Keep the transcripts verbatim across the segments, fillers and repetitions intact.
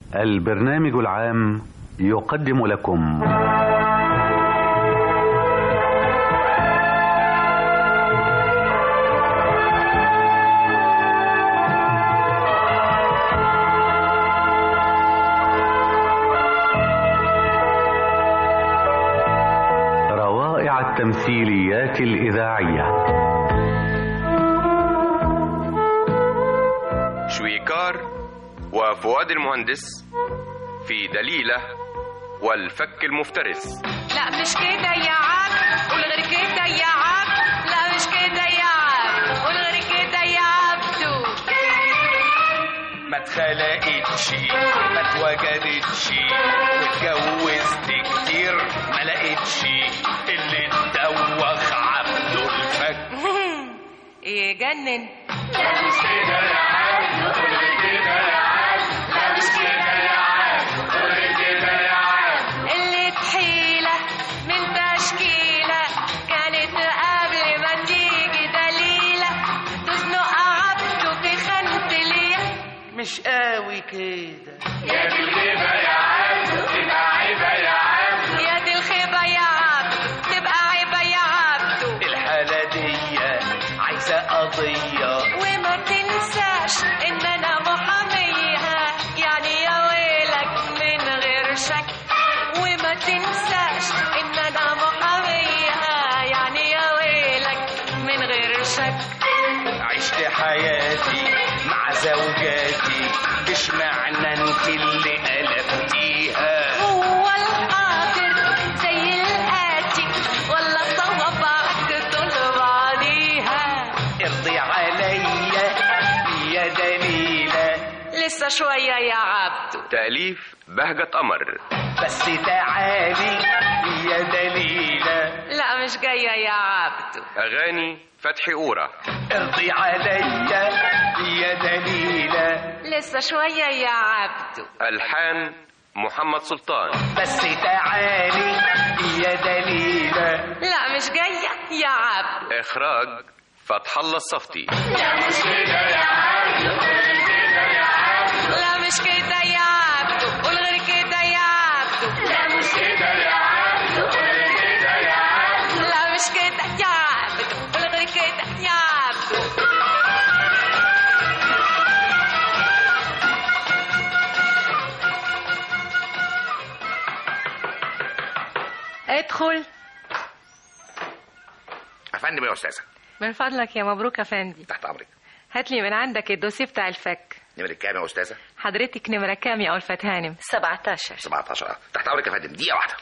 البرنامج العام يقدم لكم روائع التمثيليات الإذاعية. شويكار وفؤاد المهندس في دليلة والفك المفترس. لا مش كده يا عبد، قول غير كده يا عبد. لا مش كده يا عبد، قول غير كده يا عبدو. ما اتخلقتش ما اتوجدتش واتجوزت كتير ما لقيتش اللي اتدوخ عبده الفك. يجنن. لا مش كده يا عبد، قول غير كده يا عبد. لا مش كده يا عبد، قول غير كده يا عبد. اللي تحيلة من تشكيلة كانت قبل ما تيجي دليلة تزنق عبده في خانة ليه. مش قوي كده يا دي الخيبة يا عبد تبقى عيبة يا عبد. يا دي الخيبة يا عبد تبقى عيبة يا عبد. الحالة دي عايزة قضية وما تنساش ان انا محامية، يعني يا ويلك من غير شك. وما تنساش ان انا محامية، يعني يا ويلك من غير شك. عشت حياتي مع زوجاتي، مش معنى انت اللي قلبتيها. هو الحاضر زي الآتي ولا صوابعك طول بعضيها. ارضي عليا يا دليلة. لسه شوية يا عبدو. تأليف بهجة قمر. بس تعالي يا دليلة. لا مش جاية يا عبدو. أغاني فتحي أورا. ارضي عليا يا دليلة. لسه شوية يا عبدو. ألحان محمد سلطان. بس تعالي يا دليلة. لا مش جاية يا عبدو. إخراج فتح الله الصفتي. لا مش كده يا عبد، قول غير كده يا عبد. لا مش كده يا عبدو، قول غير كده يا عبدو. لا مش كده يا عبد، قول غير كده يا عبد. لا مش كده يا عبدو، قول غير كده يا عبدو. ادخل. افندم يا استاذه. من فضلك يا مبروك افندي. تحت امرك. هات لي من عندك الدوسيه بتاع الفك. نمرة كام يا استاذه؟ حضرتك نمرة كام يا ألفت هانم؟ سبعتاشر. سبعتاشر. تحت امرك يا فندم. دقيقه واحده.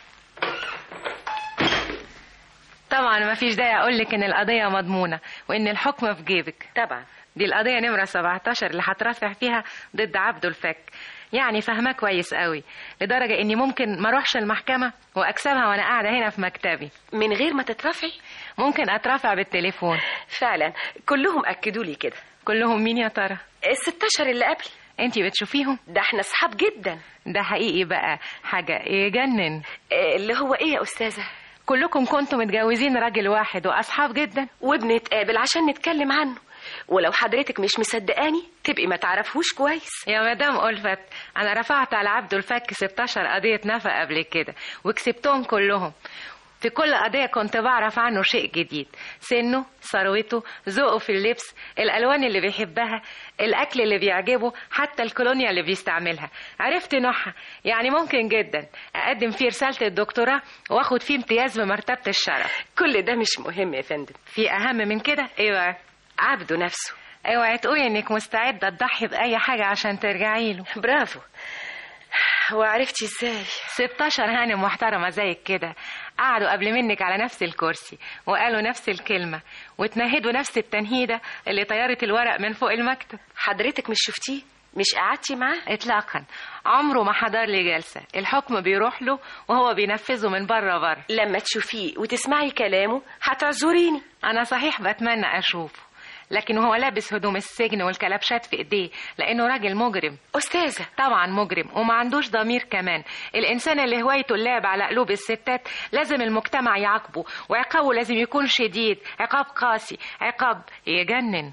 طبعا ما فيش داعي اقول لك ان القضيه مضمونه وان الحكم في جيبك. طبعا دي القضيه نمره سبعتاشر اللي هترافع فيها ضد عبده الفك. يعني فاهماه كويس قوي لدرجه اني ممكن ما اروحش المحكمه واكسبها وانا قاعده هنا في مكتبي من غير ما تترافعي. ممكن اترافع بالتليفون. فعلا كلهم اكدوا لي كده. كلهم مين يا ترى؟ الستاشر اللي قبل. انتي بتشوفيهم؟ ده احنا اصحاب جدا. ده حقيقي بقى حاجه يجنن. اللي هو ايه يا استاذه؟ كلكم كنتوا متجوزين راجل واحد واصحاب جدا وبنتقابل عشان نتكلم عنه. ولو حضرتك مش مصدقاني تبقي ما تعرفوش كويس. يا مدام ألفت انا رفعت على عبده الفك ستاشر قضيه نفق قبل كده وكسبتهم كلهم. في كل قضية كنت بعرف عنه شيء جديد، سنه، ثروته، ذوقه في اللبس، الألوان اللي بيحبها، الأكل اللي بيعجبه، حتى الكولونيا اللي بيستعملها. عرفت نوعها، يعني ممكن جدا أقدم فيه رسالة الدكتوراه وأخد فيه امتياز بمرتبة الشرف. كل ده مش مهم يا فندم. في أهم من كده؟ إيوه عبده نفسه. اوعي تقولي انك مستعدة تضحي بأي حاجة عشان ترجعي له. برافو. وعرفتي ازاي؟ ستاشر هانم محترمة زيك كده قعدوا قبل منك على نفس الكرسي وقالوا نفس الكلمة وتنهدوا نفس التنهيدة اللي طيرت الورق من فوق المكتب. حضرتك مش شفتيه؟ مش قعدتي معاه؟ اطلاقا، عمره ما حضر لي جلسة. الحكم بيروح له وهو بينفذه من بره بره. لما تشوفيه وتسمعي كلامه هتعذريني. انا صحيح بتمنى اشوفه، لكن هو لابس هدوم السجن والكلبشات في ايديه لانه راجل مجرم. استاذه طبعا مجرم وما عندوش ضمير كمان. الانسان اللي هوايته اللعب على قلوب الستات لازم المجتمع يعاقبه، وعقابه لازم يكون شديد، عقاب قاسي، عقاب يجنن.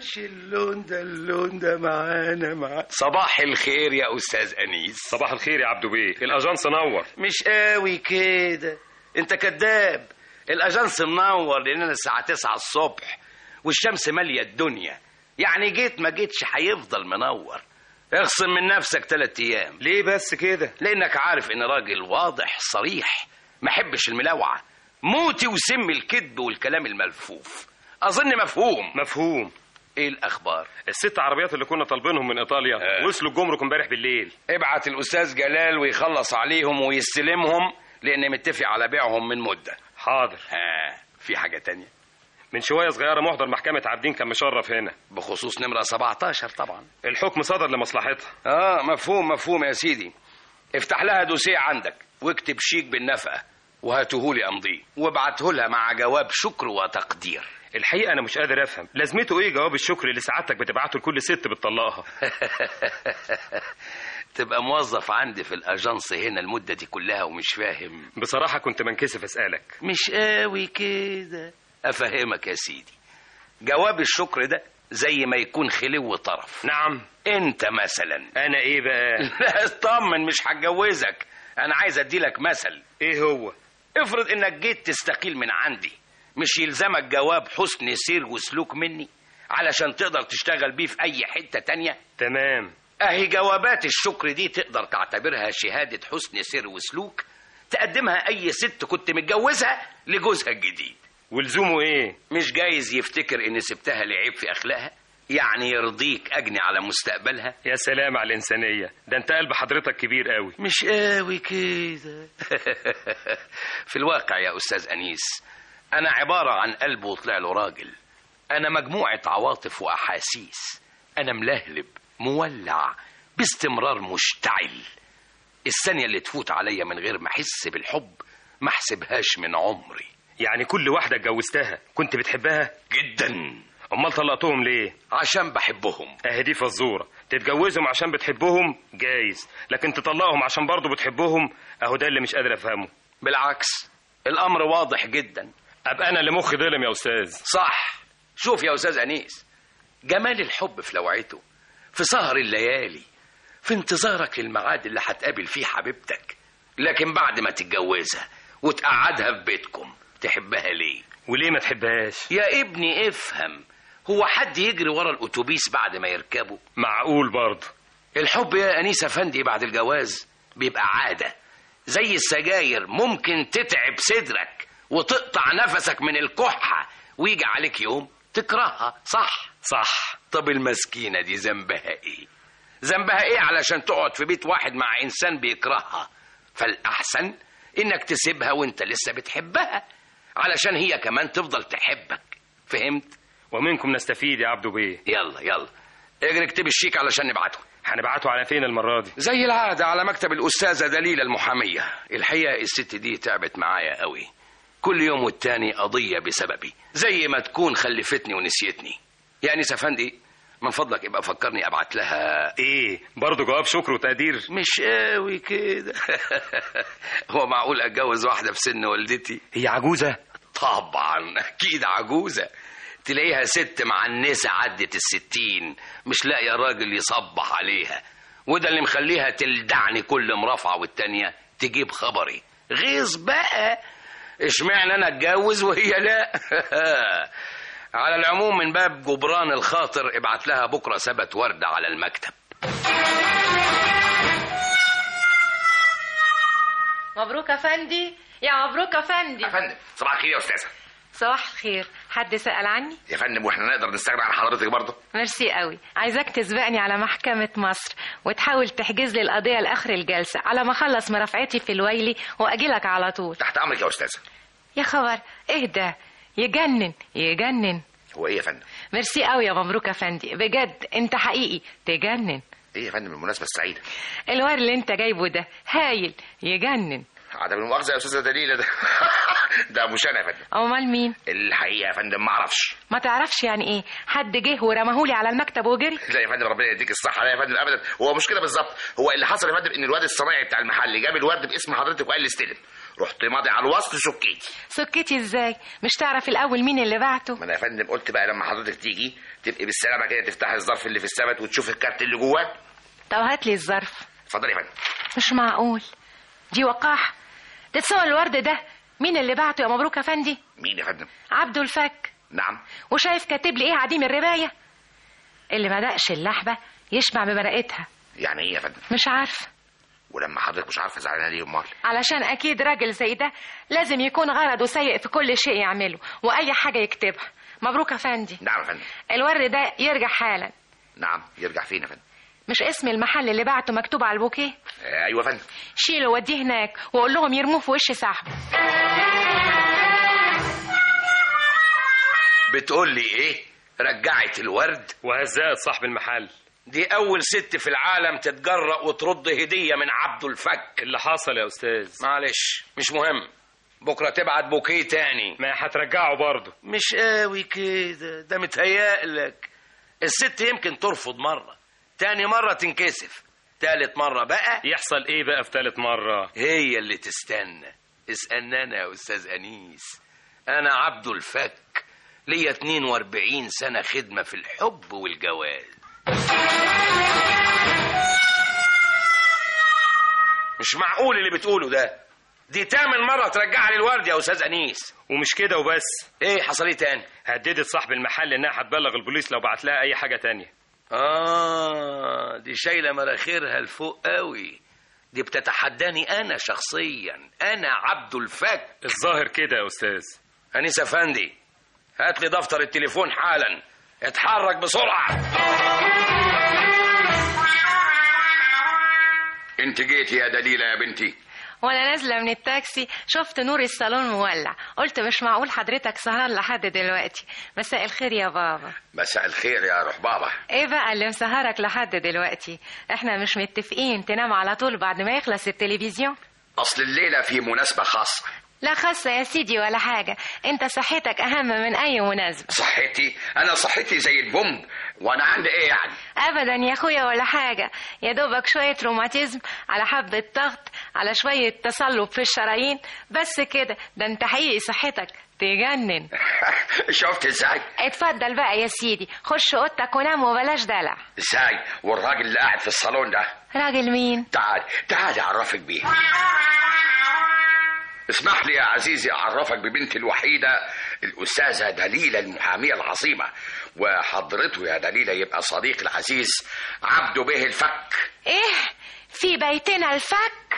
ماشي اللون ده اللون ده معانا مع صباح الخير يا استاذ انيس. صباح الخير يا عبدو بيه، الاجانس نور. مش قوي كده، انت كذاب. الاجانس منور لاننا الساعه تسعة الصبح والشمس ماليه الدنيا، يعني جيت ما جيتش هيفضل منور. اخصم من نفسك ثلاث ايام. ليه بس كده؟ لانك عارف ان راجل واضح صريح، ما حبش الملاوعه، موتي وسم الكذب والكلام الملفوف. اظن مفهوم. مفهوم. ايه الاخبار؟ الست عربيات اللي كنا طالبينهم من ايطاليا آه. وصلوا الجمرك امبارح بالليل. ابعت الاستاذ جلال ويخلص عليهم ويستلمهم، لان متفق على بيعهم من مده. حاضر. ها آه. في حاجه تانية؟ من شويه صغيره محضر محكمه عابدين كان مشرف هنا بخصوص نمره سبعتاشر. طبعا الحكم صدر لمصلحتها. اه مفهوم مفهوم يا سيدي. افتح لها دوسيه عندك واكتب شيك بالنفقه وهاتهولي امضيه وابعته لها مع جواب شكر وتقدير. الحقيقه انا مش قادر افهم لازمته ايه جواب الشكر اللي سعادتك بتبعته لكل ست بتطلقها. تبقى موظف عندي في الاجانس هنا المده دي كلها ومش فاهم؟ بصراحه كنت منكسف اسالك. مش قوي كده. افهمك يا سيدي، جواب الشكر ده زي ما يكون خلو طرف. نعم. انت مثلا. انا ايه بقى؟ لا اطمن، مش هتجوزك. انا عايز اديلك مثل. ايه هو؟ افرض انك جيت تستقيل من عندي، مش يلزمك جواب حسن سير وسلوك مني علشان تقدر تشتغل بيه في اي حتة تانية؟ تمام. اهي جوابات الشكر دي تقدر تعتبرها شهادة حسن سير وسلوك تقدمها اي ست كنت متجوزها لجوزها الجديد. ولزومه ايه؟ مش جايز يفتكر ان سبتها لعيب في اخلاقها؟ يعني يرضيك اجني على مستقبلها؟ يا سلام على الانسانيه، ده انت قلب حضرتك كبير قوي. مش قوي كده. في الواقع يا استاذ انيس انا عباره عن قلب وطلع له راجل. انا مجموعه عواطف واحاسيس. انا ملهلب مولع باستمرار مشتعل. الثانيه اللي تفوت عليا من غير ما احس بالحب ما احسبهاش من عمري. يعني كل واحده اتجوزتها كنت بتحبها؟ جدا. امال طلقتهم ليه؟ عشان بحبهم. اهي دي فزوره. تتجوزهم عشان بتحبهم جايز، لكن تطلقهم عشان برضه بتحبهم اهو ده اللي مش قادر افهمه. بالعكس الامر واضح جدا. ابقى انا اللي مخي ظلم يا استاذ. صح. شوف يا استاذ انيس، جمال الحب في لوعته، في سهر الليالي، في انتظارك للميعاد اللي هتقابل فيه حبيبتك. لكن بعد ما تتجوزها وتقعدها في بيتكم تحبها ليه؟ وليه ما تحبهاش؟ يا ابني افهم، هو حد يجري ورا الاتوبيس بعد ما يركبه؟ معقول برضه. الحب يا انيس افندي بعد الجواز بيبقى عاده، زي السجاير ممكن تتعب صدرك وتقطع نفسك من الكحه ويجي عليك يوم تكرهها. صح؟ صح. طب المسكينه دي ذنبها ايه؟ ذنبها ايه علشان تقعد في بيت واحد مع انسان بيكرهها؟ فالاحسن انك تسيبها وانت لسه بتحبها علشان هي كمان تفضل تحبك. فهمت؟ ومنكم نستفيد يا عبدو بيه. يلا يلا اجري اكتب الشيك علشان نبعته. هنبعته على فين المره دي؟ زي العاده على مكتب الاستاذه دليله المحاميه. الحقيقه الست دي تعبت معايا قوي، كل يوم والتاني قضيه بسببي، زي ما تكون خلفتني ونسيتني. يا انيس افندي من فضلك ابقى فكرني ابعت لها. ايه برضه جواب شكر وتقدير؟ مش قوي كده. هو معقول اتجوز واحده في سن والدتي؟ هي عجوزه؟ طبعا اكيد عجوزه. تلاقيها ست معنسه عدت الستين مش لاقيه راجل يصبح عليها، وده اللي مخليها تلدعني كل مرافعه والتانيه تجيب خبري. غيظ بقى، اشمعنى انا اتجوز وهي لا؟ على العموم من باب جبران الخاطر ابعت لها بكره سبت ورده على المكتب. مبروك يا فندي. يا مبروك يا فندي. يا فندم صباح الخير يا استاذه. صباح الخير. حد سأل عني؟ يا فندم واحنا نقدر نستغنى عن حضرتك برضه؟ ميرسي قوي. عايزاك تسبقني على محكمة مصر وتحاول تحجز لي القضية لآخر الجلسة على ما اخلص مرافعتي في الويلي واجيلك على طول. تحت امرك يا استاذه. يا خبر اهدى، يجنن يجنن. هو ايه يا فندم؟ ميرسي قوي يا مبروك يا فندي، بجد انت حقيقي تجنن. ايه يا فندم المناسبه السعيده؟ الوار اللي انت جايبه ده هايل يجنن. عدم المؤاخذه يا استاذه دليله ده. ده مش انا يا فندم. امال مين؟ الحقيقه يا فندم ما اعرفش. ما تعرفش يعني ايه؟ حد جه ورماهولي على المكتب وجري؟ لا يا فندم ربنا يديك الصحه. لا يا فندم ابدا، هو مش كده بالظبط. هو اللي حصل يا فندم ان الواد الصنايعي بتاع المحل جاب الورد باسم حضرتك وقال لي استلم، رحت ماضي على الوصل سكيتي. سكتي ازاي؟ مش تعرف الاول مين اللي بعته؟ ما انا يا فندم قلت بقى لما حضرتك تيجي تبقي بالسلامه كده تفتحي الظرف اللي في السبت وتشوف الكارت اللي جواه. طب هات لي الظرف. اتفضلي يا فندم. مش معقول، دي وقاحه. تتصور الورد ده مين اللي بعته يا مبروك يا فندي؟ مين يا فندم؟ عبده الفك. نعم. وشايف كاتب لي ايه عديم الربايه؟ اللي ما دقش اللحبه يشبع بمرقتها. يعني ايه يا فندم؟ مش عارفه. ولما حضرتك مش عارفه زعلانه ليه امال؟ علشان اكيد راجل زي ده لازم يكون غرضه سيء في كل شيء يعمله واي حاجه يكتبها. مبروك يا فندي. نعم يا فندم. الورد ده يرجع حالا. نعم يرجع فين يا فندم؟ مش اسم المحل اللي بعته مكتوب على البوكيه؟ آه ايوه يا فندم. شيله وديه هناك وقول لهم يرموه في وش صاحبه. بتقول لي ايه؟ رجعت الورد وهزقت صاحب المحل. دي اول ست في العالم تتجرأ وترد هديه من عبده الفك. اللي حصل يا استاذ؟ معلش مش مهم، بكره تبعت بوكيه تاني. ما هترجعه برضه. مش قوي كده، ده متهيألك. الست يمكن ترفض مره، تاني مره تنكسف، تالت مره بقى يحصل ايه بقى في تالت مره؟ هي اللي تستنى. اسألني انا يا استاذ انيس، انا عبده الفك، ليا اتنين واربعين سنه خدمه في الحب والجواز. مش معقول اللي بتقوله ده. دي تامن مرة ترجع لي الورد يا أستاذ أنيس. ومش كده وبس. إيه حصل إيه تاني؟ هددت صاحب المحل إنها هتبلغ البوليس لو بعت لها أي حاجة تانية. آه دي شايلة مراخيرها لفوق قوي. دي بتتحداني أنا شخصيا، أنا عبده الفك. الظاهر كده يا أستاذ. أنيس أفندي، هات لي دفتر التليفون حالا، اتحرك بسرعة. انت جيتي يا دليلة يا بنتي. وانا نازله من التاكسي شفت نور الصالون مولع، قلت مش معقول حضرتك سهران لحد دلوقتي. مساء الخير يا بابا. مساء الخير يا روح بابا. ايه بقى اللي مسهرك لحد دلوقتي؟ احنا مش متفقين تنام على طول بعد ما يخلص التلفزيون؟ اصل الليلة في مناسبة خاصة. لا خاصة يا سيدي ولا حاجة، انت صحتك اهم من اي مناسبة. صحتي؟ انا صحتي زي البومب، وانا عندي ايه يعني؟ ابدا يا اخويا ولا حاجة، يا دوبك شوية روماتيزم على حبة ضغط على شوية تصلب في الشرايين بس كده. ده انت حقيقي صحتك تجنن. شفت ازاي؟ اتفضل بقى يا سيدي، خش اوضتك ونام وبلاش دلع. ازاي؟ والراجل اللي قاعد في الصالون ده راجل مين؟ تعال تعال اعرفك بيه. اسمح لي يا عزيزي أعرفك ببنتي الوحيدة الأستاذة دليلة المحامية العظيمة، وحضرته يا دليلة يبقى صديق العزيز عبده به الفك. إيه؟ في بيتنا الفك؟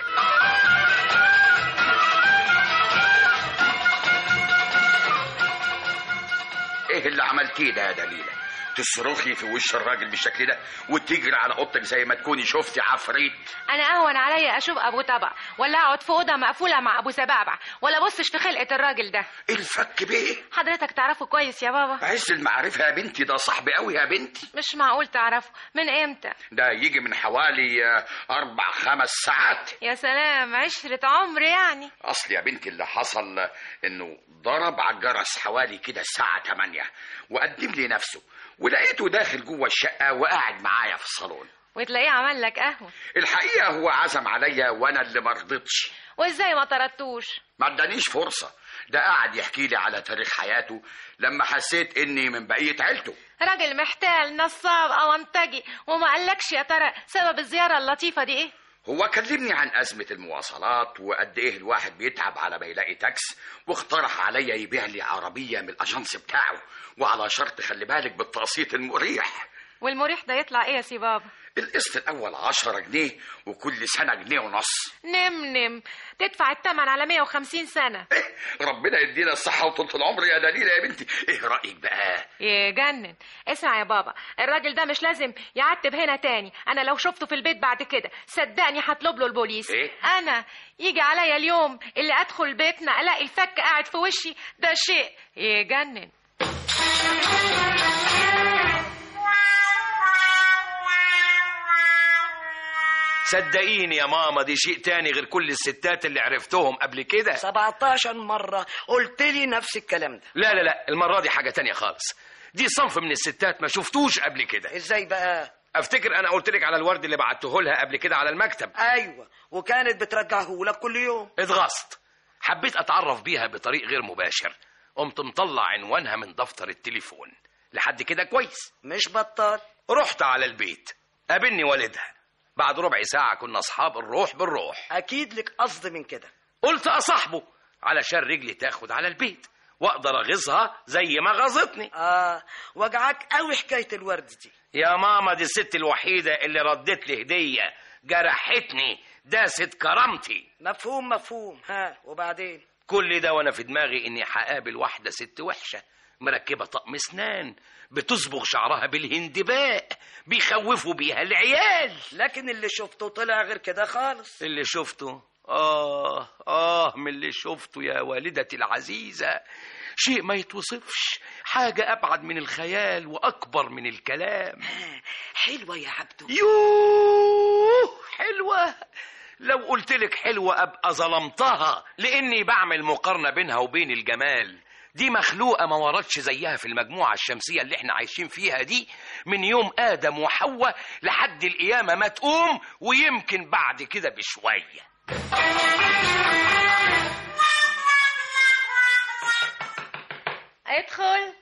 إيه اللي عملتيه ده يا دليلة؟ تصرخي في وش الراجل بالشكل ده وتجري على اوضتك زي ما تكوني شفتي عفريت. انا اهون عليا اشوف ابو طبع ولا اقعد في اوضه مقفوله مع ابو سبابع ولا بصش في خلقه الراجل ده. الفك بيه حضرتك تعرفه كويس يا بابا؟ عز المعرفه يا بنتي، ده صاحبي قوي يا بنتي. مش معقول تعرفه. من امتى؟ ده يجي من حوالي اربع خمس ساعات. يا سلام، عشرة عمر يعني. اصل يا بنتي اللي حصل انه ضرب على الجرس حوالي كده الساعه تمانية وقدم لي نفسه، ولقيته داخل جوه الشقة وقاعد معايا في الصالون. وتلاقيه عمل لك قهوة؟ الحقيقة هو عزم عليا وانا اللي مرضتش. وازاي ما طردتوش؟ ما ادانيش فرصة، ده قاعد يحكي لي على تاريخ حياته لما حسيت اني من بقية عيلته. راجل محتال نصاب اونطجي، وما قالكش يا ترى سبب الزيارة اللطيفة دي ايه؟ هو كلمني عن أزمة المواصلات وقد إيه الواحد بيتعب على ما يلاقي تاكس، واقترح عليا يبيع لي عربية من الأجنس بتاعه، وعلى شرط خلي بالك بالتقسيط المريح. والمريح ده يطلع إيه يا سي بابا؟ القسط الأول عشرة جنيه وكل سنة جنيه ونص. نم نم تدفع الثمن على مية وخمسين سنة. إيه ربنا يدينا الصحة وطولة العمر يا دليلة يا بنتي. إيه رأيك بقى؟ يجنن. اسمع يا بابا، الراجل ده مش لازم يعتب هنا تاني. أنا لو شفته في البيت بعد كده صدقني هطلب له البوليس. إيه؟ أنا يجي عليا اليوم اللي أدخل بيتنا ألاقي الفك قاعد في وشي، ده شيء يجنن. صدقيني يا ماما دي شيء تاني غير كل الستات اللي عرفتهم قبل كده. سبعتاشر مرة قلت لي نفس الكلام ده. لا لا لا، المرة دي حاجة تانية خالص. دي صنف من الستات ما شفتوش قبل كده. ازاي بقى؟ افتكر انا قلت لك على الورد اللي بعته لها قبل كده على المكتب. ايوه، وكانت بترجعه لك كل يوم. اتغصت. حبيت اتعرف بيها بطريق غير مباشر، قمت مطلع عنوانها من دفتر التليفون. لحد كده كويس؟ مش بطال. رحت على البيت، قابلني والدها. بعد ربع ساعة كنا أصحاب الروح بالروح. اكيد لك قصد من كده. قلت أصاحبه علشان رجلي تاخد على البيت وأقدر أغيظها زي ما غاظتني. اه وجعك قوي حكاية الورد دي. يا ماما دي الست الوحيدة اللي ردت لي هدية، جرحتني، داست كرامتي. مفهوم مفهوم. ها وبعدين؟ كل ده وانا في دماغي اني هقابل واحدة ست وحشة مركبة طقم اسنان، بتصبغ شعرها بالهندباء، بيخوفوا بيها العيال. لكن اللي شفته طلع غير كده خالص. اللي شفته آه آه من اللي شفته يا والدتي العزيزة شيء ما يتوصفش، حاجة أبعد من الخيال وأكبر من الكلام. حلوة يا عبدو. يوه حلوة. لو قلت لك حلوة أبقى ظلمتها، لأني بعمل مقارنة بينها وبين الجمال. دي مخلوقة ما وردش زيها في المجموعة الشمسية اللي احنا عايشين فيها دي من يوم آدم وحواء لحد القيامة ما تقوم، ويمكن بعد كده بشوية. ادخل.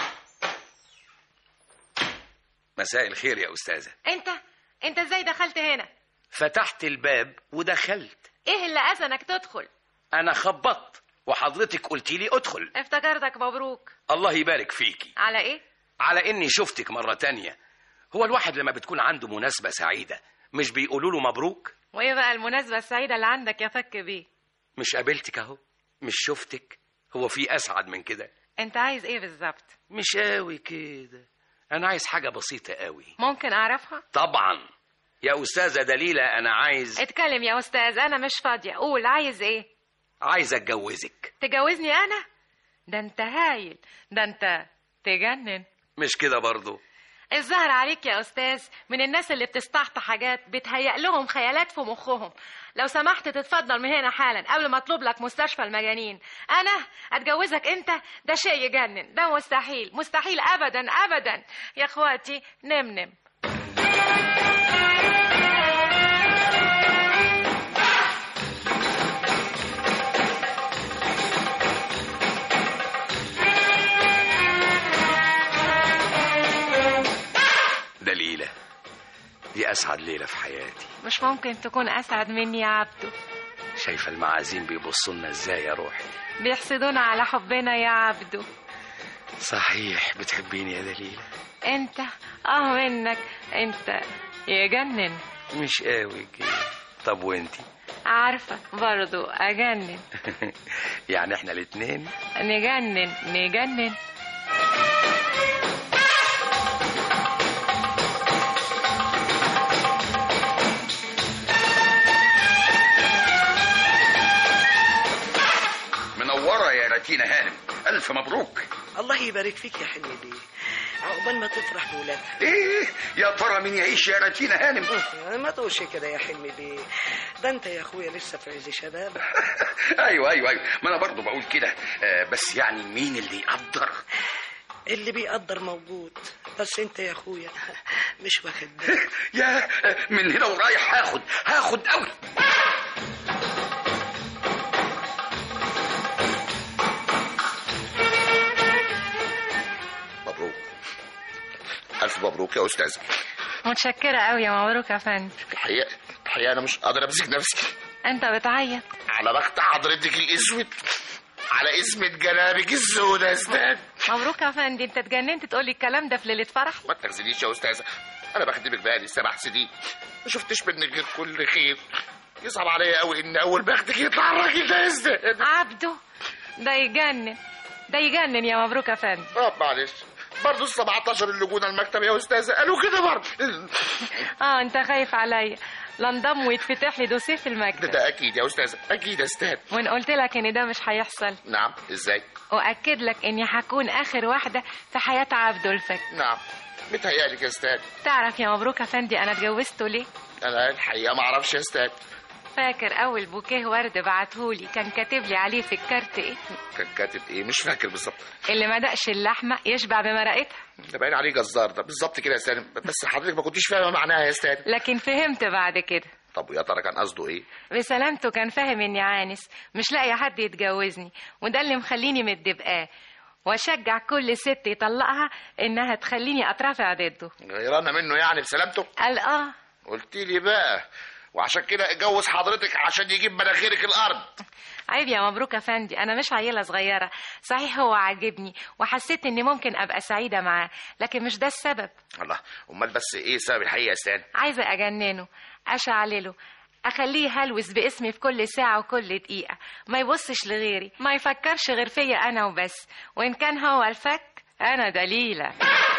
مساء الخير يا أستاذة. انت انت ازاي دخلت هنا؟ فتحت الباب ودخلت. ايه اللي اذنك تدخل؟ أنا خبطت وحضرتك قلتي لي ادخل. افتكرتك مبروك. الله يبارك فيكي. على ايه؟ على إني شفتك مرة تانية. هو الواحد لما بتكون عنده مناسبة سعيدة مش بيقولوا له مبروك؟ وايه بقى المناسبة السعيدة اللي عندك يا فك بيه؟ مش قابلتك اهو، مش شفتك، هو في أسعد من كده؟ انت عايز ايه بالظبط؟ مش قوي كده، أنا عايز حاجة بسيطة قوي. ممكن أعرفها؟ طبعا يا أستاذة دليلة، أنا عايز. اتكلم يا أستاذ، أنا مش فاضية. قول عايز ايه؟ عايز أتجوزك. تجوزني أنا؟ ده انت هايل، ده انت تجنن. مش كده برضو؟ الظاهر عليك يا أستاذ من الناس اللي بتستعط حاجات بتهيأ لهم خيالات في مخهم. لو سمحت تتفضل من هنا حالا قبل ما اطلب لك مستشفى المجانين. أنا أتجوزك أنت؟ ده شيء يجنن، ده مستحيل مستحيل أبدا أبدا. يا أخواتي نمنم. دليلة دي أسعد ليلة في حياتي. مش ممكن تكون أسعد مني يا عبدو. شايفة المعازيم بيبصوا لنا إزاي يا روحي؟ بيحسدونا على حبنا يا عبدو. صحيح بتحبيني يا دليلة؟ انت اه منك انت يجنن. مش قوي كده. طب وانتي؟ عارفة برضو أجنن. يعني احنا الاتنين نجنن نجنن. منورة يا رتينا هانم، ألف مبروك. الله يبارك فيك يا حلمي بيه، عقبال ما تفرح بولادها. ايه يا ترى مين يعيش يا رتينا هانم؟ ما تقولش كده يا حلمي بيه، ده انت يا اخويا لسه في عز شباب. ايوه ايوه ايوه، ما انا برضو بقول كده. آه بس يعني مين اللي يقدر؟ اللي بيقدر موجود، بس انت يا اخويا مش واخد بالك. يا من هنا ورايح هاخد هاخد قوي. مبروك، ألف مبروك يا أستاذ. متشكرة قوي يا مبروك يا فندم. الحقيقة الحقيقة أنا مش قادر أمسك نفسي. أنت بتعيط على بخت حضرتك الأسود، على اسمة جنابك السوداء يا أستاذ. مبروك يا فندم، أنت اتجننت تقولي الكلام ده في ليلة فرح؟ ما تغزليش يا أستاذة، أنا بخدمك بقالي سبع سنين ما شفتش منك غير كل خير. يصعب عليا قوي إن أول بختك يطلع الراجل ده يا أستاذ. عبده ده يجنن، ده يجنن يا مبروك يا فندم. طب معلش، برضه ال سبعتاشر اللي جونا المكتب يا أستاذة قالوا كده برضه. اه انت خايف عليا لا انضم ويتفتح لي دوسيه في المكتب. ده, ده اكيد يا استاذه، اكيد يا استاذ. وان قلت لك ان ده مش هيحصل. نعم، ازاي؟ واكد لك اني هكون اخر واحده في حياه عبده الفك. نعم متهيألك يا استاذ. تعرف يا مبروك يا فندي انا اتجوزته ليه؟ انا الحقيقه ما اعرفش يا استاذ. فاكر اول بوكيه ورد بعتهولي كان كاتب لي عليه في الكارت ايه؟ كان كاتب ايه؟ مش فاكر بالظبط. اللي ما دقش اللحمه يشبع بمرقتها. ده باين عليه جزار ده بالظبط كده يا استاذ، بس حضرتك ما كنتيش فاهمه معناها يا استاذ. لكن فهمت بعد كده. طب ويا ترى كان قصده ايه؟ بسلامته كان فاهم اني عانس مش لاقي حد يتجوزني، وده اللي مخليني متدبقاه واشجع كل ست يطلقها انها تخليني اترافع ضده. غيرانه منه يعني بسلامته؟ قال اه. قلت لي بقى، وعشان كده اتجوز حضرتك عشان يجيب مناخيرك الارض. عيب يا مبروك يا فندي، انا مش عيله صغيره. صحيح هو عاجبني وحسيت اني ممكن ابقى سعيده معاه، لكن مش ده السبب. الله، امال بس ايه السبب الحقيقي يا استاذ؟ عايزه اجننه، اشعلله، اخليه يهلوس باسمي في كل ساعه وكل دقيقه، ما يبصش لغيري، ما يفكرش غير فيا انا وبس، وان كان هو الفك انا دليله.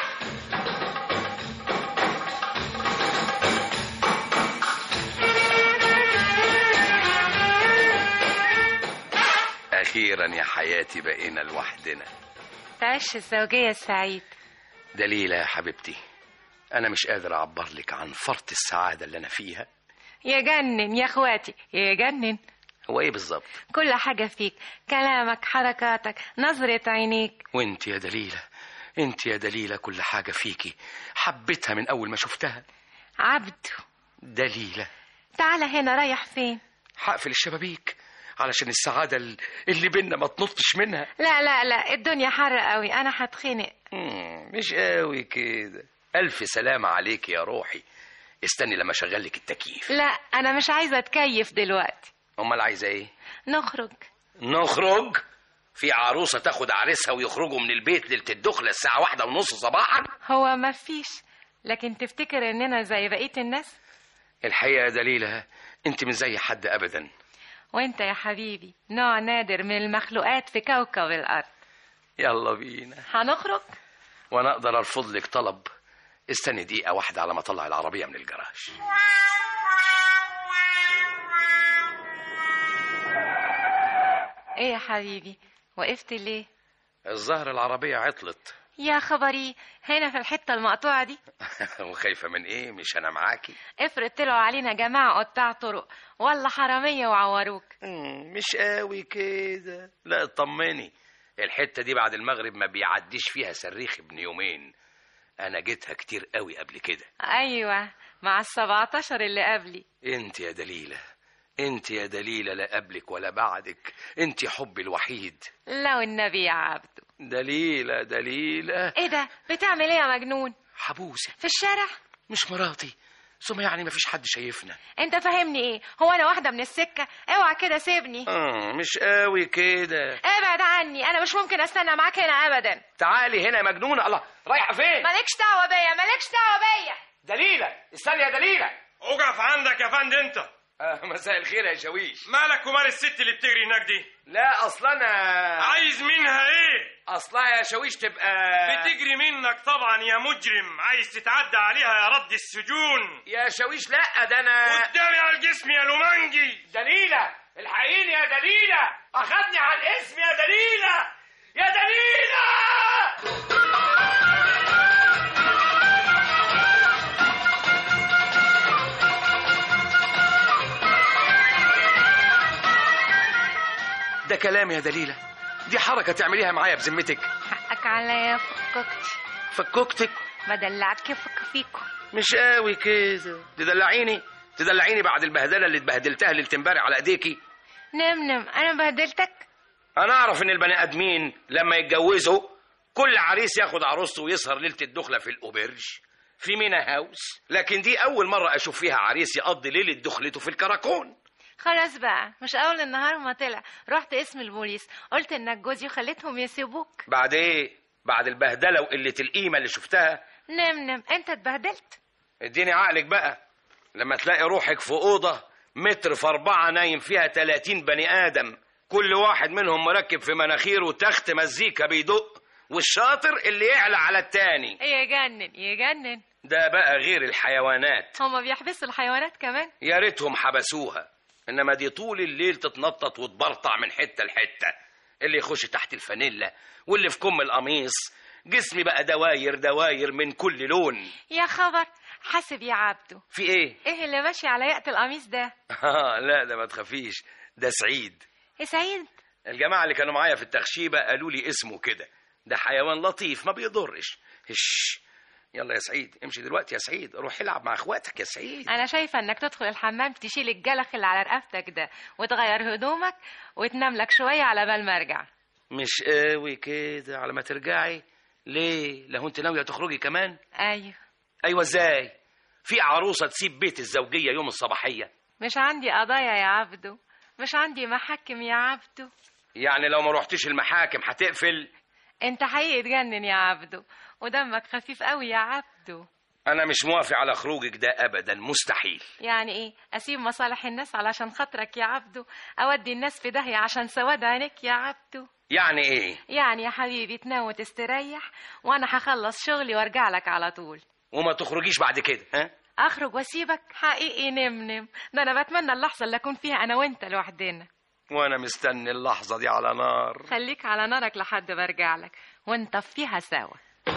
أخيرا يا حياتي بقينا لوحدنا. تعيش الزوجية السعيد. دليلة يا حبيبتي، أنا مش قادر أعبر لك عن فرط السعادة اللي أنا فيها. يجنن يا اخواتي، يجنن. هو إيه بالظبط؟ كل حاجة فيك، كلامك، حركاتك، نظرة عينيك. وانت يا دليلة، انت يا دليلة كل حاجة فيكي حبيتها من أول ما شفتها. عبده. دليلة. تعال هنا، رايح فين؟ هقفل الشبابيك علشان السعادة اللي بينا ما تنطش منها. لا لا لا، الدنيا حر قوي، أنا هتخنق. مش قوي كده. ألف سلامة عليك يا روحي. استني لما أشغل لك التكييف. لا أنا مش عايزة أتكيف دلوقتي. أمال عايزة إيه؟ نخرج. نخرج؟ في عروسة تاخد عريسها ويخرجوا من البيت ليلة الدخلة الساعة واحدة ونص صباحا؟ هو ما فيش، لكن تفتكر إننا زي بقية الناس؟ الحقيقة يا دليلة أنت مش زي حد أبدا. وانت يا حبيبي نوع نادر من المخلوقات في كوكب الأرض. يلا بينا. هنخرج؟ وانا اقدر ارفض لك طلب؟ استني دقيقة واحدة على ما اطلع العربية من الجراج. ايه يا حبيبي وقفت ليه؟ الظهر العربية عطلت. يا خبري، هنا في الحتة المقطوعة دي. وخايفة من ايه؟ مش انا معاكي؟ افرض طلعوا علينا جماعة قطاع طرق ولا حرامية وعوروك. مش قوي كده. لا اطمني، الحتة دي بعد المغرب ما بيعديش فيها صريخ ابن يومين. انا جيتها كتير قوي قبل كده. ايوه، مع السبعتاشر اللي قبلي. انت يا دليلة، انت يا دليلة، لا قبلك ولا بعدك، انت حبي الوحيد. لو النبي يا عبده. دليلة دليلة. ايه ده؟ بتعمل ايه يا مجنون؟ حبوسة في الشارع؟ مش مراتي، ثم يعني مفيش حد شايفنا. انت فاهمني ايه؟ هو انا واحدة من السكة؟ اوعى كده سيبني. اه مش قوي كده. ابعد عني، انا مش ممكن استنى معاك هنا ابدا. تعالي هنا يا مجنونة. الله، رايحة فين؟ مالكش دعوة بيا، مالكش دعوة بيا. دليلة، استني يا دليلة. اقف عندك يا فندم انت. آه مساء الخير يا شويش. مالك ومال الست اللي بتجري هناك دي؟ لا اصلا انا عايز منها ايه؟ اصلا يا شويش تبقى بتجري منك طبعا يا مجرم، عايز تتعدى عليها يا رد السجون. يا شويش لا، ده انا قدامي على الجسم يا لومانجي. دليلة الحقيني يا دليلة، اخدني على الاسم يا دليلة، يا دليلة. ده كلام يا دليلة؟ دي حركة تعمليها معايا بذمتك؟ حقك عليا، فككتي. فككتك؟ بدلعك كيفك فيكم. مش قوي كده. تدلعيني تدلعيني بعد البهدلة اللي اتبهدلتها ليلة امبارح على ايديكي. نم نم، انا بهدلتك؟ انا اعرف ان البني ادمين لما يتجوزوا كل عريس ياخد عروسته ويسهر ليلة الدخلة في الاوبرج في مينا هاوس، لكن دي اول مرة اشوف فيها عريس يقضي ليلة دخلته في الكراكون. خلاص بقى، مش اول النهار ما طلع رحت اسم البوليس قلت انك جوزي وخليتهم يسيبوك. بعد ايه؟ بعد البهدله وقله القيمه اللي شفتها. نم نم، انت اتبهدلت. اديني عقلك بقى، لما تلاقي روحك في اوضه متر في اربعه نايم فيها تلاتين بني ادم، كل واحد منهم مركب في مناخيره تخت مزيكا بيدق، والشاطر اللي يعلى على التاني. يجنن يجنن. ده بقى غير الحيوانات. هما بيحبسوا الحيوانات كمان؟ يا ريتهم حبسوها، انما دي طول الليل تتنطط وتبرطع من حته لحته، اللي يخش تحت الفانيلا واللي في كم القميص. جسمي بقى دواير دواير من كل لون. يا خبر، حاسب يا عبده. في ايه؟ ايه اللي ماشي على يقة القميص ده؟ اه لا ده ما تخافيش، ده سعيد. ايه سعيد؟ الجماعه اللي كانوا معايا في التخشيبه قالوا لي اسمه كده، ده حيوان لطيف ما بيضرش. هش، يلا يا سعيد امشي دلوقتي يا سعيد، روح العب مع اخواتك يا سعيد. انا شايفه انك تدخل الحمام تشيل الجلخ اللي على رقبتك ده وتغير هدومك وتنام لك شويه على بال ما ارجع. مش قوي كده على ما ترجعي. ليه؟ لو انت ناويه تخرجي كمان؟ ايوه. ايوه ازاي؟ في عروسه تسيب بيت الزوجيه يوم الصباحيه؟ مش عندي قضايا يا عبدو، مش عندي محاكم يا عبدو. يعني لو ما روحتيش المحاكم هتقفل؟ انت حقيقي تجنن يا عبدو، ودمك خفيف قوي يا عبدو. انا مش موافق على خروجك ده ابدا، مستحيل. يعني ايه؟ اسيب مصالح الناس علشان خاطرك يا عبدو؟ اودي الناس في داهيه عشان سواد عينيك يا عبدو؟ يعني ايه؟ يعني يا حبيبي تنام وتستريح وانا هخلص شغلي وارجع لك على طول. وما تخرجيش بعد كده؟ ها؟ اخرج واسيبك؟ حقيقي نم نم، ده انا بتمنى اللحظه اللي اكون فيها انا وانت لوحدنا. وانا مستني اللحظه دي على نار. خليك على نارك لحد ما ارجع لك وانت فيها سوا.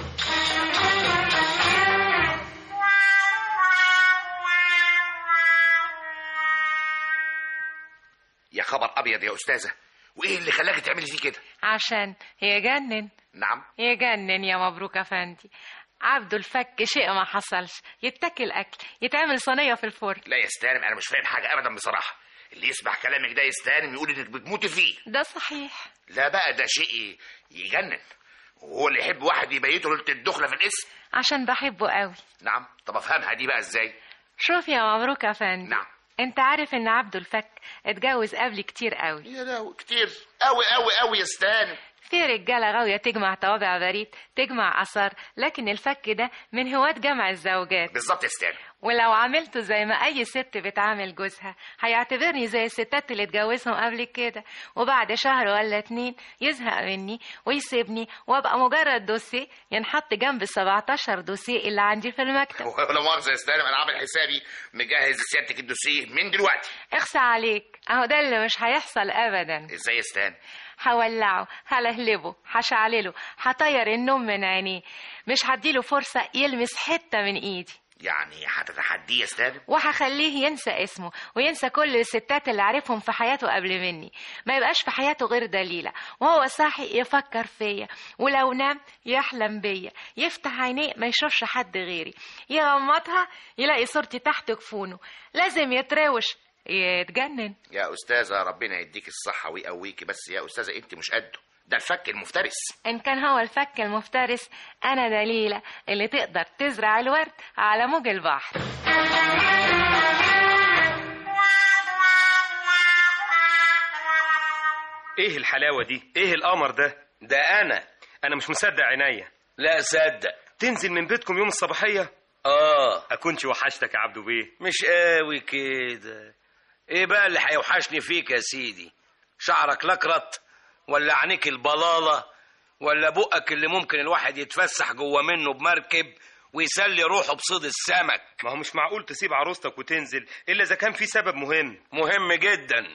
يا خبر ابيض يا استاذه، وايه اللي خلاكي تعملي فيه كده؟ عشان يجنن. نعم يجنن يا مبروك افندي. عبده الفك شيء ما حصلش، يتاكل اكل، يتعمل صينيه في الفرن. لا يا ستانم، انا مش فاهم حاجه ابدا بصراحه. اللي يسمع كلامك ده يستانم يقول انك بتموتي فيه. ده صحيح. لا بقى ده شيء يجنن. وهو اللي يحب واحد يبيته ليله الدخله في الاسم؟ عشان بحبه قوي. نعم. طب افهمها دي بقى ازاي؟ شوف يا مبروك افندي. نعم. انت عارف ان عبده الفك اتجوز قبلي كتير قوي. يا لهوي كتير قوي قوي قوي يا ستانم. في رجاله غاويه تجمع توابع بريد، تجمع اثار، لكن الفك ده من هواة جمع الزوجات. بالظبط يا ستانم. ولو عملته زي ما اي ست بتعامل جوزها هيعتبرني زي الستات اللي اتجوزهم قبل كده، وبعد شهر ولا اتنين يزهق مني ويسيبني وابقى مجرد دوسيه ينحط جنب السبعتاشر دوسيه اللي عندي في المكتب. ولا مؤاخذه يا ستانم، انا عامل حسابي مجهز لسيادتك الدوسيه من دلوقتي. اخسى عليك، اهو ده اللي مش هيحصل ابدا. ازاي يا ستانم؟ هولعه، هلهلبه، هشعلله، هطير النوم من عينيه، مش هديله فرصة يلمس حتة من ايدي. يعني هتتحديه يا ستانم؟ وهخليه ينسى اسمه وينسى كل الستات اللي عرفهم في حياته قبل مني، ما يبقاش في حياته غير دليلة، وهو صاحي يفكر فيا، ولو نام يحلم بيا، يفتح عينيه ما يشوفش حد غيري، يغمضها يلاقي صورتي تحت جفونه، لازم يتراوش يتجنن. يا استاذه ربنا يديك الصحه ويقويكي، بس يا استاذه انت مش قده، ده الفك المفترس. ان كان هو الفك المفترس انا دليلة اللي تقدر تزرع الورد على موج البحر. ايه الحلاوه دي؟ ايه القمر ده؟ ده انا انا مش مصدق عينيا. لا صدق. تنزل من بيتكم يوم الصباحيه؟ اه. اكونش وحشتك يا عبدو بيه؟ مش قوي كده. ايه بقى اللي هيوحشني فيك يا سيدي؟ شعرك لكرت، ولا عينيك البلاله، ولا بقك اللي ممكن الواحد يتفسح جوه منه بمركب ويسلي روحه بصيد السمك؟ ما هو مش معقول تسيب عروستك وتنزل الا اذا كان في سبب مهم. مهم جدا.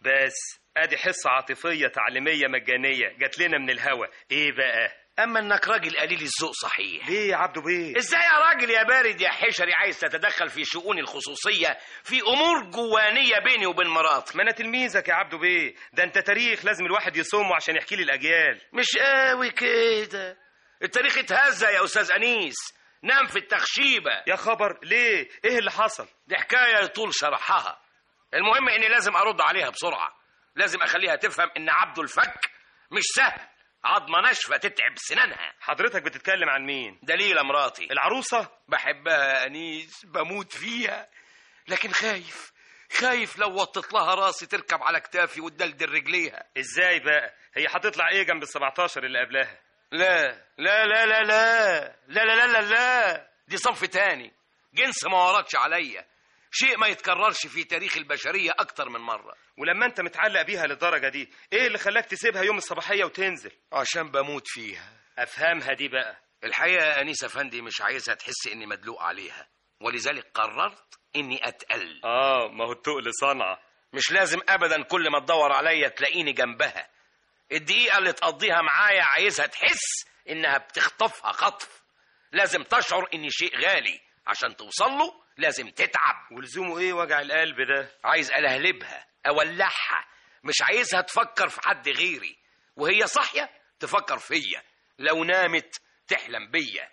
بس ادي حصه عاطفيه تعليميه مجانيه جات لنا من الهوا. ايه بقى؟ اما انك راجل قليل الذوق صحيح. ليه يا عبدو بيه؟ ازاي يا راجل يا بارد يا حشري عايز تتدخل في شؤوني الخصوصيه في امور جوانيه بيني وبين مراتي؟ ما انا تلميذك يا عبدو بيه، ده انت تاريخ لازم الواحد يصومه عشان يحكي لي الاجيال. مش قوي كده. التاريخ اتهزى يا استاذ انيس، نام في التخشيبه. يا خبر، ليه؟ ايه اللي حصل؟ دي حكايه طول شرحها. المهم اني لازم ارد عليها بسرعه، لازم اخليها تفهم ان عبده الفك مش سهل، عظمه ناشفه تتعب سنانها. حضرتك بتتكلم عن مين؟ دليلة مراتي. العروسه؟ بحبها يا انيس، بموت فيها، لكن خايف خايف لو وطت لها راسي تركب على كتافي وتدلدل رجليها. ازاي بقى؟ هي هتطلع ايه جنب السبعتاشر اللي قبلها؟ لا لا لا لا لا لا لا لا لا دي صنف تاني، جنس ما وردش عليا، شيء ما يتكررش في تاريخ البشرية أكتر من مرة. ولما أنت متعلق بيها للدرجة دي، إيه اللي خلاك تسيبها يوم الصباحية وتنزل؟ عشان بموت فيها. أفهمها دي بقى. الحقيقة يا أنيس أفندي مش عايزها تحس إني مدلوق عليها، ولذلك قررت إني أتقل. آه، ما هو التقل صنعة. مش لازم أبدا كل ما تدور عليا تلاقيني جنبها. الدقيقة اللي تقضيها معايا عايزها تحس إنها بتخطفها خطف. لازم تشعر إني شيء غالي، عشان توصل له لازم تتعب. ولزومه ايه وجع القلب ده؟ عايز ألهلبها، أولعها، مش عايزها تفكر في حد غيري، وهي صاحية تفكر فيا، لو نامت تحلم بيا،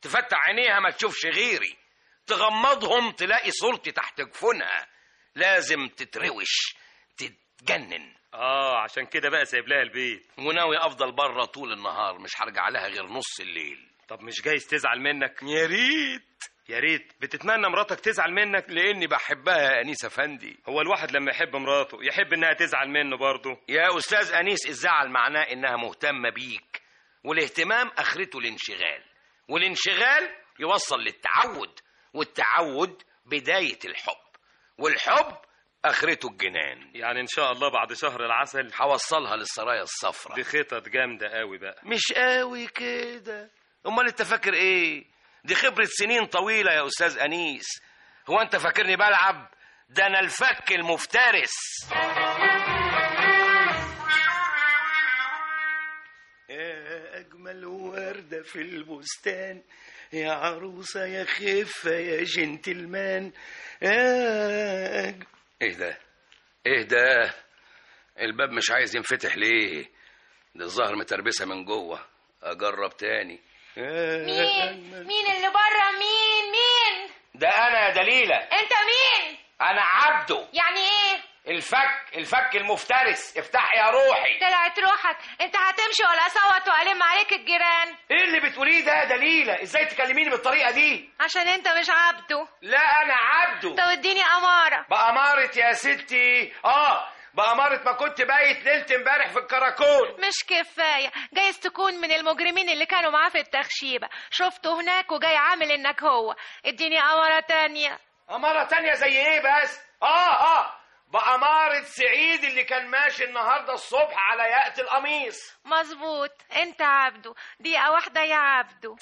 تفتح عينيها ما تشوفش غيري، تغمضهم تلاقي صورتي تحت جفونها، لازم تتروش تتجنن. اه عشان كده بقى سايب لها البيت. وناوي افضل بره طول النهار، مش هرجع لها غير نص الليل. طب مش جايز تزعل منك؟ يا ريت يا ريت. بتتمنى مراتك تزعل منك؟ لاني بحبها يا انيس افندي. هو الواحد لما يحب مراته يحب انها تزعل منه برضه؟ يا استاذ انيس، الزعل معناه انها مهتمه بيك، والاهتمام اخرته الانشغال، والانشغال يوصل للتعود، والتعود بدايه الحب، والحب اخرته الجنان. يعني ان شاء الله بعد شهر العسل هوصلها للسرايا الصفراء. دي خطط جامده قوي بقى. مش قوي كده. امال انت فاكر ايه؟ دي خبره سنين طويله يا استاذ انيس. هو انت فاكرني بلعب؟ ده انا الفك المفترس. يا اجمل ورده في البستان، يا عروسه يا خفه يا جنتلمان، يا أج... ايه ده ايه ده؟ الباب مش عايز ينفتح ليه؟ ده الظهر متربسه من جوه. اجرب تاني. مين مين اللي بره؟ مين مين ده انا يا دليله. انت مين؟ انا عبده. يعني ايه؟ الفك الفك المفترس. افتح يا روحي. طلعت روحك. انت هتمشي ولا اصوت والم عليك الجيران؟ ايه اللي بتقوليه ده يا دليله؟ ازاي تكلميني بالطريقه دي؟ عشان انت مش عبده. لا انا عبده. طب اديني اماره. بأمارة يا ستي. اه بأمارة ما كنت بايت ليلة امبارح في الكراكون. مش كفايه، جايز تكون من المجرمين اللي كانوا معاه في التخشيبه، شفته هناك وجاي عامل انك هو. اديني اماره تانية. اماره تانية زي ايه بس؟ اه اه بأمارة سعيد اللي كان ماشي النهارده الصبح على ياقة القميص. مظبوط، انت عبده. دقيقه واحده يا عبده.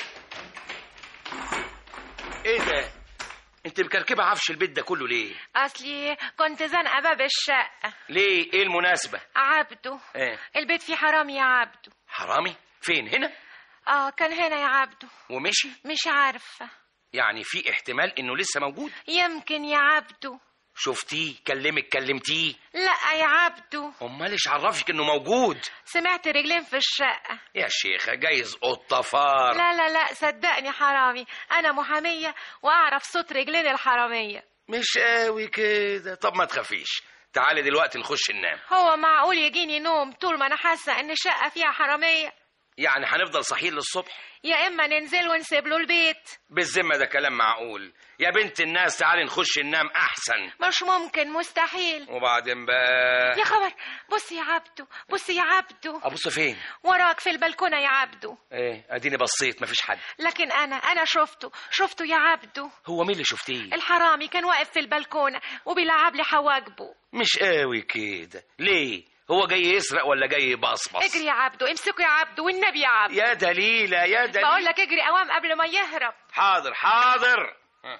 ايه ده؟ انت مكركبه عفش البيت ده كله ليه؟ اصلي كنت زنقه باب الشقه. ليه؟ ايه المناسبه؟ عبده. ايه؟ البيت فيه حرامي يا عبده. حرامي؟ فين؟ هنا؟ اه كان هنا يا عبده. ومشي؟ مش عارفه. يعني في احتمال انه لسه موجود؟ يمكن يا عبده. شفتيه؟ كلمك كلمتيه؟ لا يا عبده. امال ايش عرفك انه موجود؟ سمعت رجلين في الشقه. يا شيخه جايز قطه فار. لا لا لا صدقني حرامي، انا محاميه واعرف صوت رجلين الحراميه. مش قوي كده. طب ما تخافيش، تعالي دلوقتي نخش ننام. هو معقول يجيني نوم طول ما انا حاسه ان الشقه فيها حراميه؟ يعني هنفضل صاحيين للصبح؟ يا اما ننزل ونسيب له البيت. بالذمه ده كلام معقول؟ يا بنت الناس تعالي نخش ننام احسن. مش ممكن، مستحيل. وبعدين بقى؟ يا خبر، بص يا عبده، بص يا عبده. ابص فين؟ وراك في البلكونه يا عبده. ايه اديني بصيت مفيش حد. لكن انا انا شفته شفته يا عبده. هو مين اللي شفتيه؟ الحرامي كان واقف في البلكونه وبيلعب لي حواجبه. مش قوي كده. ليه؟ هو جاي يسرق ولا جاي يبصبص؟ اجري يا عبده، امسكه يا عبده والنبي يا عبده. يا دليله يا دليله بقول لك اجري اوام قبل ما يهرب. حاضر حاضر.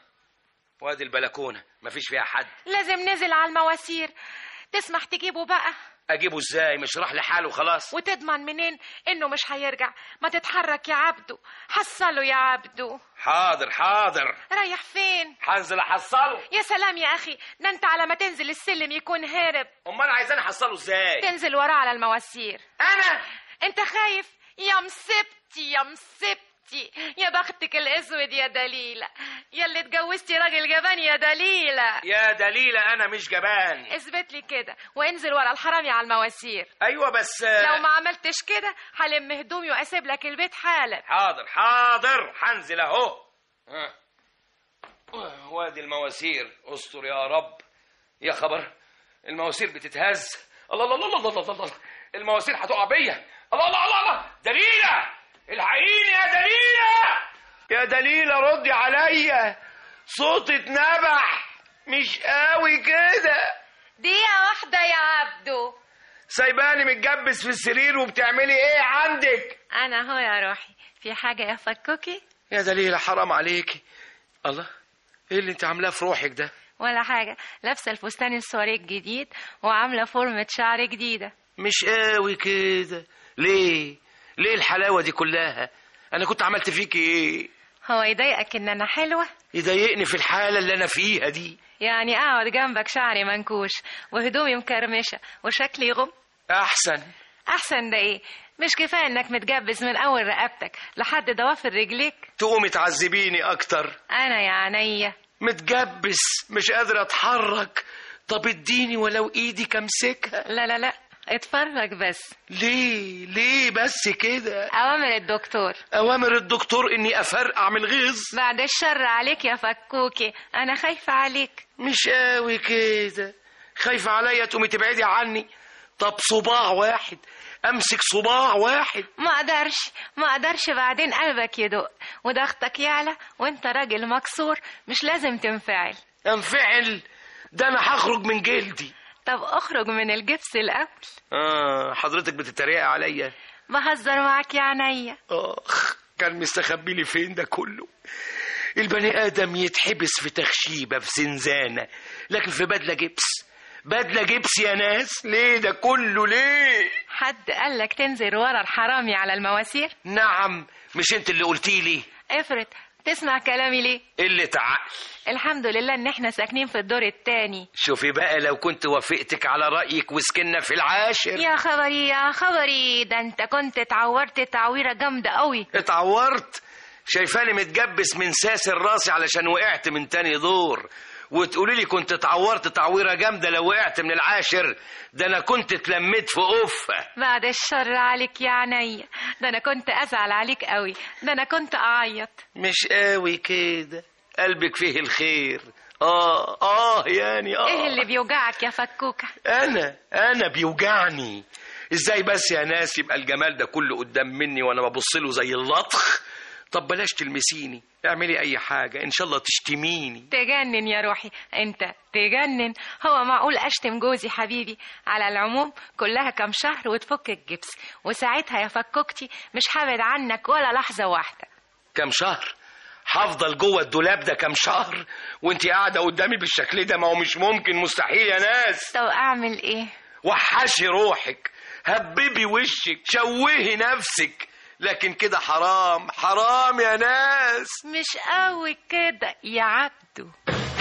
وادي البلكونه مفيش فيها حد. لازم نزل على المواسير. تسمح تجيبه بقى؟ اجيبه ازاي؟ مش راح لحاله خلاص؟ وتضمن منين انه مش هيرجع؟ ما تتحرك يا عبده، حصله يا عبده. حاضر حاضر. رايح فين؟ هنزل احصله. يا سلام يا اخي، ده انت على ما تنزل السلم يكون هرب. امال عايزاني احصله ازاي؟ تنزل وراه على المواسير. انا؟ انت خايف؟ يا مسبتي يا مسبتي، يا بختك الاسود يا دليله، يا اللي اتجوزتي راجل جبان يا دليله. يا دليله انا مش جبان. اثبت لي كده وانزل ورا الحرامي على المواسير. ايوه بس لو ما عملتش كده هلم هدومي واسيب لك البيت حالا. حاضر حاضر هنزل اهو. وادي المواسير. استر يا رب. يا خبر، المواسير بتتهز. الله الله الله الله الله الله، المواسير هتقع بيا. الله الله الله الله. دليله الحقيني يا دليله. يا دليله ردي عليا، صوتي اتنبح. مش قوي كده. دقيقه واحده يا عبده. سايباني متجبس في السرير وبتعملي ايه عندك؟ انا هو يا روحي. في حاجه يا فكوكي؟ يا دليله حرام عليكي. الله، ايه اللي انت عاملاه في روحك ده؟ ولا حاجه، لابسه الفستان السواري الجديد وعامله فورمه شعر جديده. مش قوي كده. ليه ليه الحلاوه دي كلها؟ انا كنت عملت فيكي ايه؟ هو يضايقك ان انا حلوه؟ يضايقني في الحاله اللي انا فيها دي. يعني اقعد جنبك شعري منكوش وهدومي مكرمشه وشكلي غم؟ احسن. احسن ده ايه؟ مش كفايه انك متجبس من اول رقبتك لحد ضوافر رجليك؟ تقومي تعذبيني اكتر. انا يا عينيا متجبس مش قادر اتحرك. طب اديني ولو ايدي كمسكها. لا لا لا اتفرج بس. ليه ليه بس كده؟ اوامر الدكتور. اوامر الدكتور اني افرقع من الغيظ؟ بعد الشر عليك يا فكوكي، انا خايفه عليك. مش قوي كده. خايفه عليا تقومي تبعدي عني؟ طب صباع واحد، امسك صباع واحد. ما اقدرش ما اقدرش بعدين قلبك يدق وضغطك يعلى وانت راجل مكسور، مش لازم تنفعل. انفعل؟ ده انا هخرج من جلدي. طب اخرج من الجبس الاول. اه حضرتك بتتريق عليا؟ بهزر معاك يا عينيا. اخ كان مستخبي لي فين ده كله؟ البني ادم يتحبس في تخشيبه في زنزانه، لكن في بدله جبس. بدله جبس يا ناس. ليه ده كله ليه؟ حد قالك تنزل ورا الحرامي على المواسير؟ نعم، مش انت اللي قلتي لي؟ افرض تسمع كلامي ليه؟ قلة عقل. الحمد لله ان احنا ساكنين في الدور التاني. شوفي بقى لو كنت وافقتك على رأيك وسكننا في العاشر. يا خبري يا خبري، ده انت كنت اتعورت تعويرة جامدة قوي. اتعورت؟ شايفاني متجبس من ساسر راسي علشان وقعت من تاني دور، وتقولي لي كنت اتعورت تعويرة جامدة لو وقعت من العاشر؟ ده انا كنت اتلميت في قفة. بعد الشر عليك يا عينيا، ده انا كنت ازعل عليك قوي، ده انا كنت اعيط. مش قوي كده، قلبك فيه الخير. اه اه يعني اه. ايه اللي بيوجعك يا فكوكة؟ انا انا بيوجعني. ازاي بس يا ناس يبقى الجمال ده كله قدام مني وانا ببص له زي اللطخ؟ طب بلاش تلمسيني، اعملي اي حاجة، ان شاء الله تشتميني. تجنن يا روحي، انت تجنن. هو معقول اشتم جوزي حبيبي؟ على العموم كلها كم شهر وتفك الجبس، وساعتها يا فكوكتي مش هبعد عنك ولا لحظة واحدة. كم شهر؟ هفضل جوه الدولاب ده كم شهر وانتي قاعدة قدامي بالشكل ده؟ ما هو مش ممكن، مستحيل يا ناس. طب اعمل ايه؟ وحشي روحك، هببي وشك، شوهي نفسك، لكن كده حرام حرام يا ناس. مش قوي كده يا عبدو.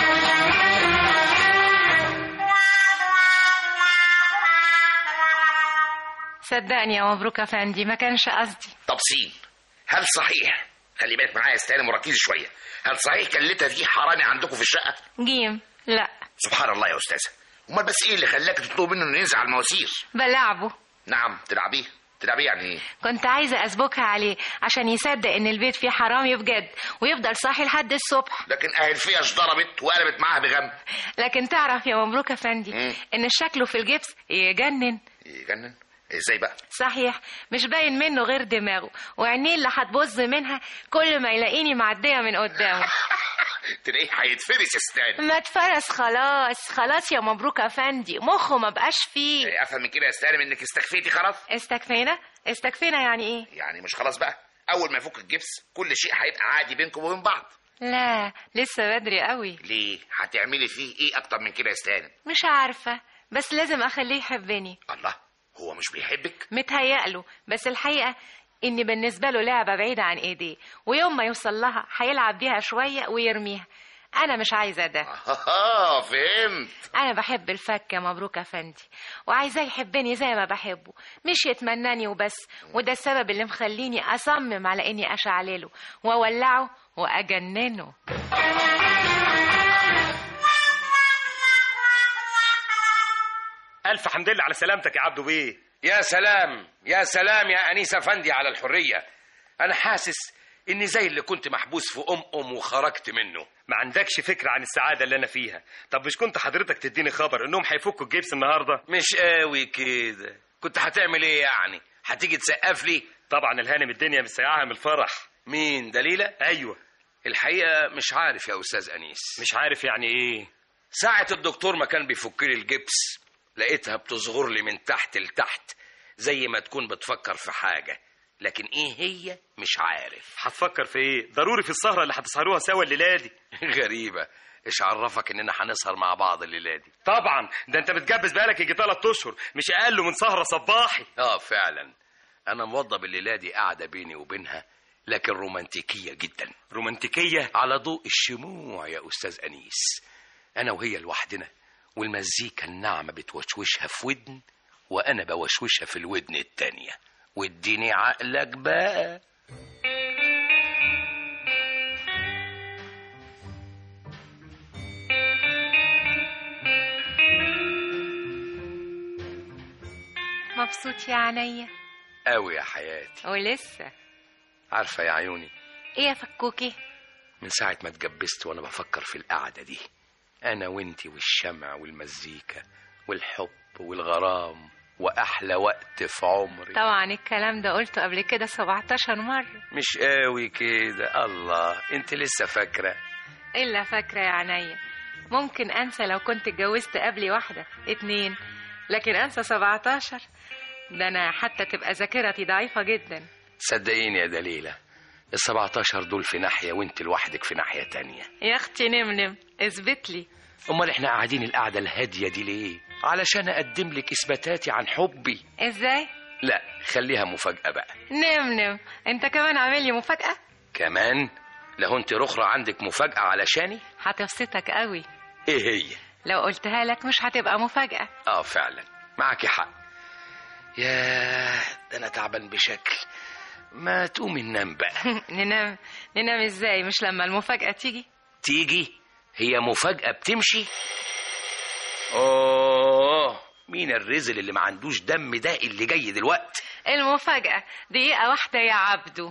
صدقني يا مبروك افندي، ما كانش قصدي. طب سين، هل صحيح، خلي بالك معايا يا استلم وركزي شويه، هل صحيح كلتها دي حرامي عندكم في الشقه؟ جيم لا. سبحان الله يا استاذه، امال بس ايه اللي خلاك تطلب منه انه ينزل على المواسير؟ بلعبه. نعم تلعبيه؟ تلعبيه يعني ايه؟ كنت عايزه اسبكها عليه عشان يصدق ان البيت فيه حرامي بجد ويفضل صاحي لحد الصبح. لكن اهل فيش ضربت وقلبت معاها بغم. لكن تعرف يا مبروك افندي ان شكله في الجبس يجنن. يجنن؟ ازاي بقى؟ صحيح، مش باين منه غير دماغه وعينيه اللي هتبظ منها كل ما يلاقيني معديه من قدامه. تلاقيه هيتفرس استاني. ما اتفرس خلاص خلاص يا مبروك افندي، مخه ما بقاش فيه. افهم من كده يا استلم انك استكفيتي خلاص؟ استكفينا؟ استكفينا يعني ايه؟ يعني مش خلاص بقى، اول ما يفك الجبس كل شيء هيبقى عادي بينكم وبين بعض. لا لسه بدري قوي. ليه؟ هتعملي فيه ايه اكتر من كده يا استلم؟ مش عارفه، بس لازم اخليه يحبني. الله، هو مش بيحبك؟ متهيأله، بس الحقيقه إني بالنسبة له لعبة بعيدة عن إيديه، ويوم ما يوصل لها هيلعب بيها شوية ويرميها. أنا مش عايزة ده. آه فهمت. أنا بحب الفك يا مبروك أفندي، وعايزاه يحبني زي ما بحبه، مش يتمناني وبس. وده السبب اللي مخليني أصمم على إني أشعلله وأولعه وأجننه. ألف حمد لله على سلامتك يا عبدو بيه. يا سلام يا سلام يا أنيس أفندي على الحرية. أنا حاسس إني زي اللي كنت محبوس في أم أم وخرجت منه. ما عندكش فكرة عن السعادة اللي أنا فيها. طب مش كنت حضرتك تديني خبر إنهم هيفكوا الجبس النهاردة؟ مش قوي كده. كنت هتعمل إيه يعني؟ هتيجي تسقف لي؟ طبعا الهانم الدنيا مسيعاها من الفرح. مين دليلة؟ أيوة. الحقيقة مش عارف يا أستاذ أنيس. مش عارف يعني إيه؟ ساعة الدكتور ما كان بيفك لي الجبس لقيتها بتصغر لي من تحت لتحت زي ما تكون بتفكر في حاجة، لكن ايه هي مش عارف. هتفكر في ايه؟ ضروري في السهرة اللي هتسهروها سوا الليلة دي. غريبة، ايش عرفك اننا هنسهر مع بعض الليلة دي؟ طبعا ده انت متجبس بقالك يجي ثلاث اشهر، مش اقل من سهرة صباحي. اه فعلا، انا موضب الليلة دي قاعدة بيني وبينها، لكن رومانتيكية جدا. رومانتيكية؟ على ضوء الشموع يا استاذ انيس. انا وهي لوحدنا، والمزيكا الناعمة بتوشوشها في ودن، وأنا بوشوشها في الودن التانية، واديني عقلك بقى. مبسوط يا عينيا؟ قوي يا حياتي. ولسه؟ عارفة يا عيوني، ايه يا فكوكي؟ من ساعة ما اتجبست وانا بفكر في القعدة دي، انا وانتي والشمع والمزيكا والحب والغرام واحلى وقت في عمري. طبعا الكلام ده قلته قبل كده سبعتاشر مرة. مش قوي كده. الله، انت لسه فاكرة؟ الا فاكرة يا عينيا. ممكن انسى لو كنت اتجوزت قبلي واحدة اتنين، لكن انسى سبعتاشر؟ ده انا حتى تبقى ذاكرتي ضعيفة جدا. صدقيني يا دليلة، السبعتاشر دول في ناحية وانت لوحدك في ناحية تانية. يا اختي نمنم، اثبت لي. امال احنا قاعدين القعدة الهادية دي ليه؟ علشان اقدم لك اثباتاتي عن حبي. ازاي؟ لا، خليها مفاجأة بقى. نمنم، انت كمان عامل لي مفاجأة؟ كمان؟ لو انت رخرة عندك مفاجأة علشاني؟ هتبسطك قوي. ايه هي؟ لو قلتها لك مش هتبقى مفاجأة. اه فعلا معاكي حق. ياه، ده انا تعبان بشكل. ما تقومي ننام بقى. ننام؟ ننام ازاي؟ مش لما المفاجأة تيجي؟ تيجي؟ هي مفاجأة بتمشي؟ اوه، مين الرزل اللي ما عندوش دم ده اللي جاي دلوقتي؟ المفاجأة دقيقة واحدة يا عبدو.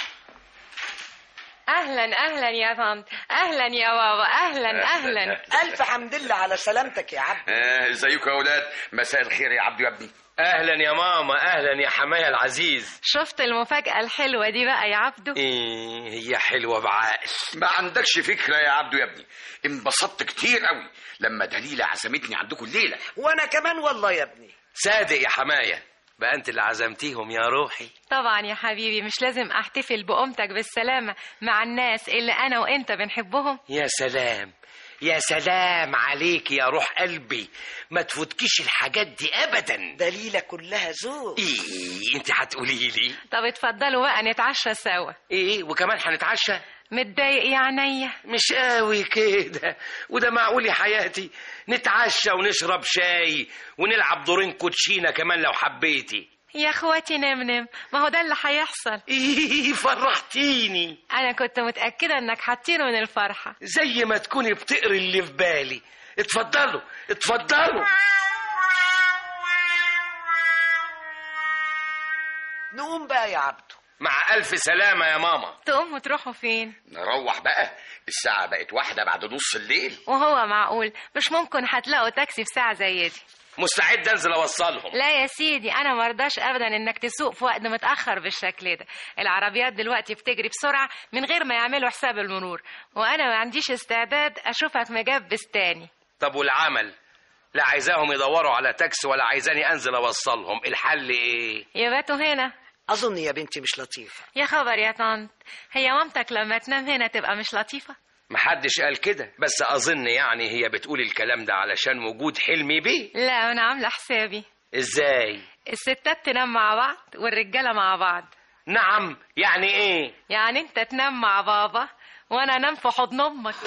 اهلا اهلا يا طنط، اهلا يا بابا، اهلا اهلا. الف حمد لله على سلامتك يا عبد. ازيكم يا اولاد؟ مساء الخير يا عبدو يا ابني. اهلا يا ماما، اهلا يا حماية العزيز. شفت المفاجأة الحلوة دي بقى يا عبدو؟ ايه هي حلوة بعقل. ما عندكش فكرة يا عبدو يا ابني، انبسطت كتير قوي لما دليلة عزمتني عندكم الليلة. وانا كمان والله يا ابني. صادق يا حماية، بقى انت اللي عزمتيهم يا روحي. طبعا يا حبيبي، مش لازم احتفل بقومتك بالسلامة مع الناس اللي انا وانت بنحبهم؟ يا سلام يا سلام عليك يا روح قلبي، ما تفوتكيش الحاجات دي ابدا. دليلة كلها ذوق. ايه انت هتقولي لي؟ طب اتفضلوا بقى نتعشى سوا. ايه وكمان هنتعشى؟ متضايق يا عينيا؟ مش قوي كده، وده معقول يا حياتي؟ نتعشى ونشرب شاي ونلعب دورين كوتشينة كمان لو حبيتي. يا اخواتي نمنم، ما هو ده اللي هيحصل. ايه فرحتيني. انا كنت متأكدة انك هتطير من الفرحة. زي ما تكوني بتقري اللي في بالي. اتفضلوا اتفضلوا. نقوم بقى يا عبدو. مع ألف سلامة يا ماما. تقوموا تروحوا فين؟ نروح بقى، الساعة بقت واحدة بعد نص الليل. وهو معقول مش ممكن هتلاقوا تاكسي في ساعة زي دي؟ مستعد انزل اوصلهم. لا يا سيدي، انا مرضاش ابدا انك تسوق في وقت متاخر بالشكل ده. العربيات دلوقتي بتجري بسرعه من غير ما يعملوا حساب المرور، وانا ما عنديش استعداد اشوفك مجبس تاني. طب والعمل؟ لا عايزاهم يدوروا على تاكسي ولا عايزاني انزل اوصلهم، الحل ايه؟ يباتوا هنا. اظن يا بنتي مش لطيفه. يا خبر يا طنط، هي مامتك لما تنام هنا تبقى مش لطيفه؟ محدش قال كده، بس اظن يعني هي بتقول الكلام ده علشان وجود حلمي بيه. لا انا عامله حسابي. ازاي؟ الستات تنام مع بعض والرجاله مع بعض. نعم، يعني ايه؟ يعني انت تنام مع بابا وانا انام في حضن امك.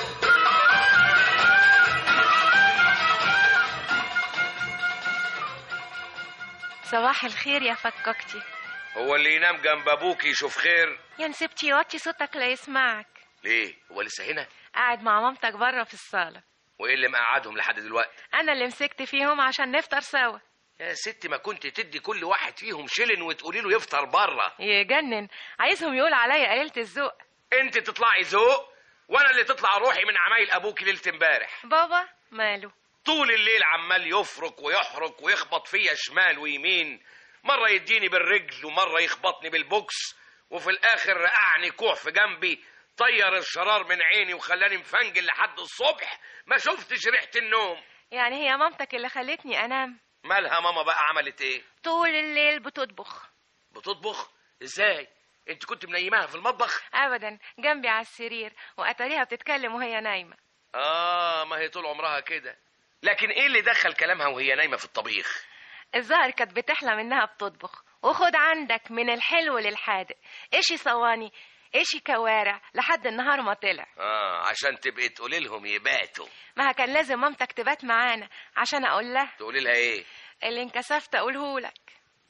صباح الخير يا فككتي. هو اللي ينام جنب ابوك يشوف خير؟ يا نسيبتي يوطي صوتك لا يسمعك. ليه؟ هو لسه هنا؟ قاعد مع مامتك بره في الصاله. وايه اللي مقعدهم لحد دلوقتي؟ انا اللي مسكت فيهم عشان نفطر سوا. يا ستي ما كنت تدي كل واحد فيهم شلن وتقولي له يفطر بره. يجنن، عايزهم يقول عليا قليلة الذوق. انت تطلعي ذوق وانا اللي تطلع روحي من عمايل ابوكي ليله امبارح. بابا ماله؟ طول الليل عمال يفرك ويحرك ويخبط فيا شمال ويمين، مره يديني بالرجل ومره يخبطني بالبوكس، وفي الاخر رقعني كوع في جنبي، طير الشرار من عيني وخلاني مفنجل لحد الصبح، ما شفتش ريحه النوم. يعني هي مامتك اللي خلتني انام؟ مالها ماما بقى؟ عملت ايه؟ طول الليل بتطبخ. بتطبخ؟ ازاي؟ انت كنت منيماها في المطبخ؟ ابدا، جنبي على السرير، واتاريها بتتكلم وهي نايمه. اه، ما هي طول عمرها كده. لكن ايه اللي دخل كلامها وهي نايمه في الطبيخ؟ الظاهر كانت بتحلم انها بتطبخ، وخد عندك من الحلو للحادق، ايشي صواني ايشي كوارع لحد النهار ما طلع. اه، عشان تبقي تقولي لهم يباتوا. ما كان لازم مامتك تبات معانا عشان اقول لها. تقولي لها ايه؟ اللي انكسفت اقوله لك.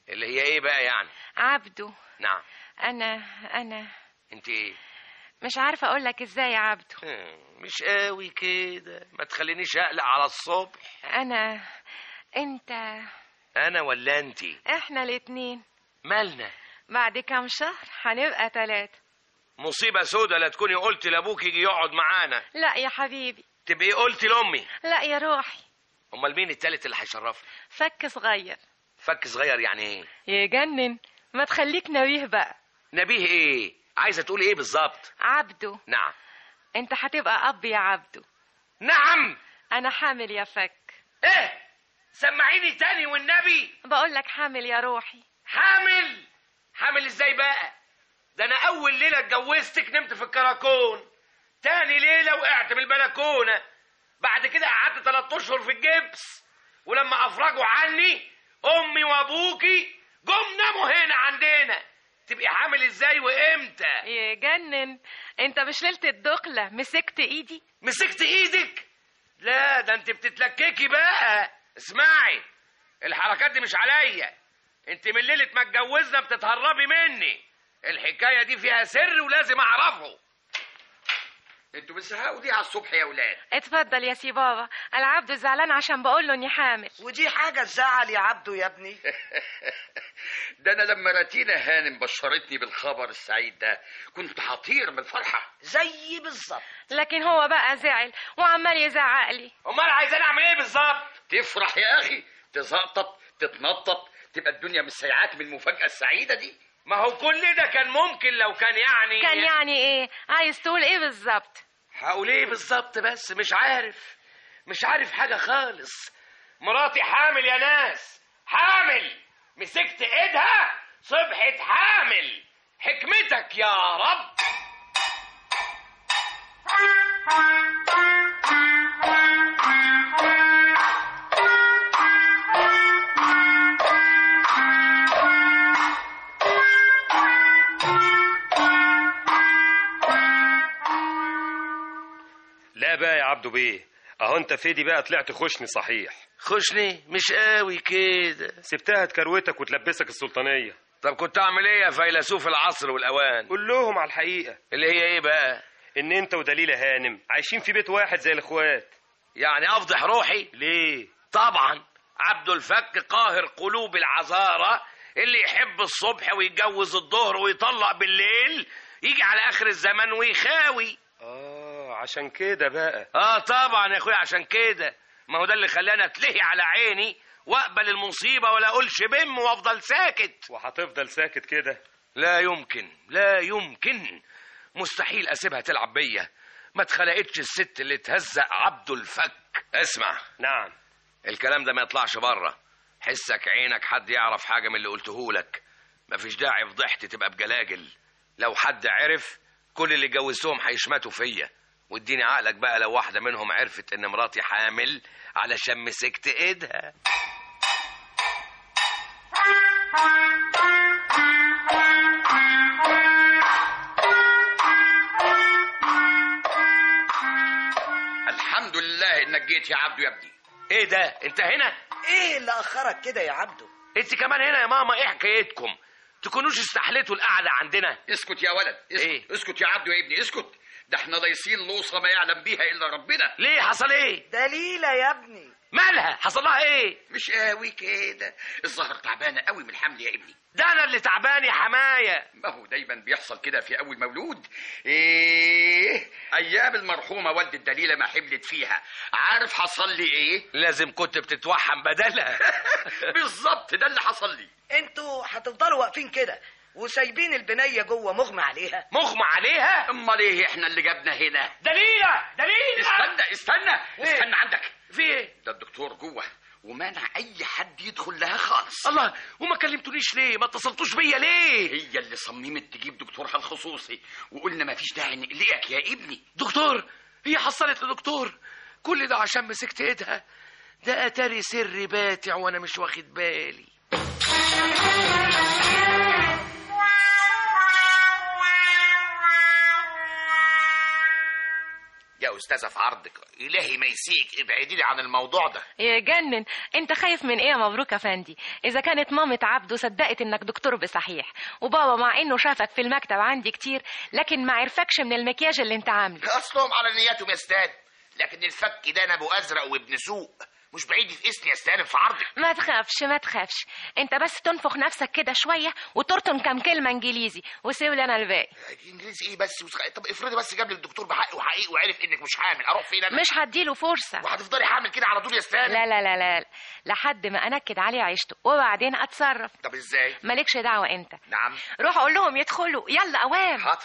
اللي هي ايه بقى يعني؟ عبده. نعم. انا انا انت ايه؟ مش عارفه اقول لك ازاي يا عبده. مش قوي كده، ما تخلينيش اقلق على الصبح. انا انت انا ولا انت؟ احنا الاتنين. مالنا؟ بعد كام شهر هنبقى تلاتة. مصيبه سودة لا تكوني قلت لابوك يجي يقعد معانا. لا يا حبيبي. تبقي قلت لامي. لا يا روحي. امال مين التالت اللي هيشرفنا؟ فك صغير. فك صغير يعني ايه؟ يجنن، ما تخليك نبيه بقى. نبيه ايه؟ عايزه تقول ايه بالظبط؟ عبده. نعم. انت هتبقى اب يا عبده. نعم. انا حامل يا فك. ايه؟ سمعيني تاني والنبي. بقول لك حامل يا روحي. حامل؟ حامل ازاي بقى؟ ده انا اول ليله اتجوزتك نمت في الكراكون، تاني ليله وقعت من البلكونه، بعد كده قعدت ثلاث اشهر في الجبس، ولما افرجوا عني امي وابوكي جم ناموا هنا عندنا. تبقي حامل ازاي وامتى؟ يجنن، انت مش ليله الدخله مسكت ايدي؟ مسكت ايدك؟ لا ده انت بتتلككي بقى. اسمعي، الحركات دي مش عليا، انت من ليله ما اتجوزنا بتتهربي مني. الحكايه دي فيها سر ولازم اعرفه. انتوا بتزهقوا دي على الصبح يا ولاد. اتفضل يا سي بابا، انا عبده زعلان عشان بقول له اني حامل. ودي حاجه تزعل يا عبده يا ابني. ده انا لما راتينا هانم بشرتني بالخبر السعيد ده كنت هطير من الفرحه. زي بالظبط. لكن هو بقى زعل وعمال يزعق لي. امال عايزاني اعمل ايه بالظبط؟ تفرح يا اخي، تزقطط، تتنطط، تبقى الدنيا مستيعاك من المفاجاه السعيده دي. ما هو كل ده كان ممكن لو كان يعني كان يعني ايه؟ عايز تقول ايه بالظبط؟ هقول ايه بالظبط؟ بس مش عارف، مش عارف حاجه خالص. مراتي حامل يا ناس، حامل. مسكت ايدها صبحت حامل. حكمتك يا رب. لا بقى يا عبدو بيه، اهو انت فيدي بقى طلعت خشني صحيح. خشني؟ مش قوي كده. سبتها تكروتك وتلبسك السلطانيه. طب كنت اعمل ايه يا فيلسوف العصر والاوان؟ قول لهم على الحقيقه. اللي هي ايه بقى؟ ان انت ودليله هانم عايشين في بيت واحد زي الاخوات. يعني افضح روحي؟ ليه؟ طبعا عبد الفك قاهر قلوب العذارى، اللي يحب الصبح ويتجوز الظهر ويطلق بالليل، يجي على اخر الزمان ويخاوي. اه عشان كده بقى. اه طبعا يا اخويا عشان كده. ما هو ده اللي خلاني اتلهي على عيني واقبل المصيبه ولا اقولش بم وافضل ساكت. وهتفضل ساكت كده؟ لا يمكن، لا يمكن، مستحيل اسيبها تلعب بيا. ما اتخلقتش الست اللي تهزق عبد الفك. اسمع. نعم. الكلام ده ما يطلعش بره، حسك عينك حد يعرف حاجه من اللي قلته لك. مفيش داعي فضحتي تبقى بجلاجل. لو حد عرف كل اللي جوزتهم هيشمتوا فيا. واديني عقلك بقى لو واحده منهم عرفت ان مراتي حامل علشان مسكت ايدها. الحمد لله انك جيت يا عبدو يا ابني. ايه ده؟ انت هنا؟ ايه اللي اخرك كده يا عبدو؟ انت كمان هنا يا ماما؟ ايه حكايتكم؟ تكونوش استحليتوا القعده عندنا؟ اسكت يا ولد، اسكت. إيه؟ اسكت يا عبدو يا ابني، اسكت. ده احنا لايصين لوصه ما يعلم بيها الا ربنا. ليه؟ حصل ايه؟ دليله يا ابني. مالها؟ حصل لها ايه؟ مش قوي كده، الظهر تعبانه قوي من الحمل يا ابني. ده انا اللي تعبان يا حمايه. ما هو دايما بيحصل كده في اول مولود. ايه ايام المرحومه والدة دليله ما حملت فيها، عارف حصل لي ايه؟ لازم كنت بتتوحم بدلها. بالظبط ده اللي حصل لي. انتوا هتفضلوا واقفين كده وسايبين البنيه جوه مغمى عليها؟ مغمى عليها؟ امال ايه احنا اللي جابنا هنا؟ دليله دليله استنى استنى إيه؟ استنى عندك. في ايه؟ ده الدكتور جوه ومانع اي حد يدخل لها خالص. الله، وما كلمتونيش ليه؟ ما اتصلتوش بيا ليه؟ هي اللي صممت تجيب دكتورها الخصوصي، وقلنا ما فيش داعي نقلقك يا ابني. دكتور؟ هي حصلت لدكتور؟ كل ده عشان مسكت ايدها؟ ده اتاري سر باتع وانا مش واخد بالي. يا استاذه في عرضك، الهي ما يسيك ابعدي لي عن الموضوع ده. يجنن. انت خايف من ايه يا مبروك يا فندي؟ اذا كانت مامة عبده صدقت انك دكتور بصحيح، وبابا مع انه شافك في المكتب عندي كتير لكن ما عرفكش من المكياج اللي انت عامله. اصلهم على نياتهم يا استاذ، لكن الفك ده انا ابو ازرق وابن سوق، مش بعيد يفقسني يا استاذ في عرضك. ما تخافش ما تخافش، انت بس تنفخ نفسك كده شويه وترطن كام كلمه انجليزي وسيب لي انا الباقي. انجليزي ايه بس وسخ... طب افرضي بس جاب لي الدكتور بحق وحقيقي وعرف انك مش حامل، اروح فين انا؟ مش هديله فرصه. وهتفضلي حامل كده على طول يا استاذ؟ لا لا لا لا لحد ما انكد عليه عيشته وبعدين اتصرف. طب ازاي؟ مالكش دعوه انت. نعم. روح قول لهم يدخلوا يلا اوام. حاضر.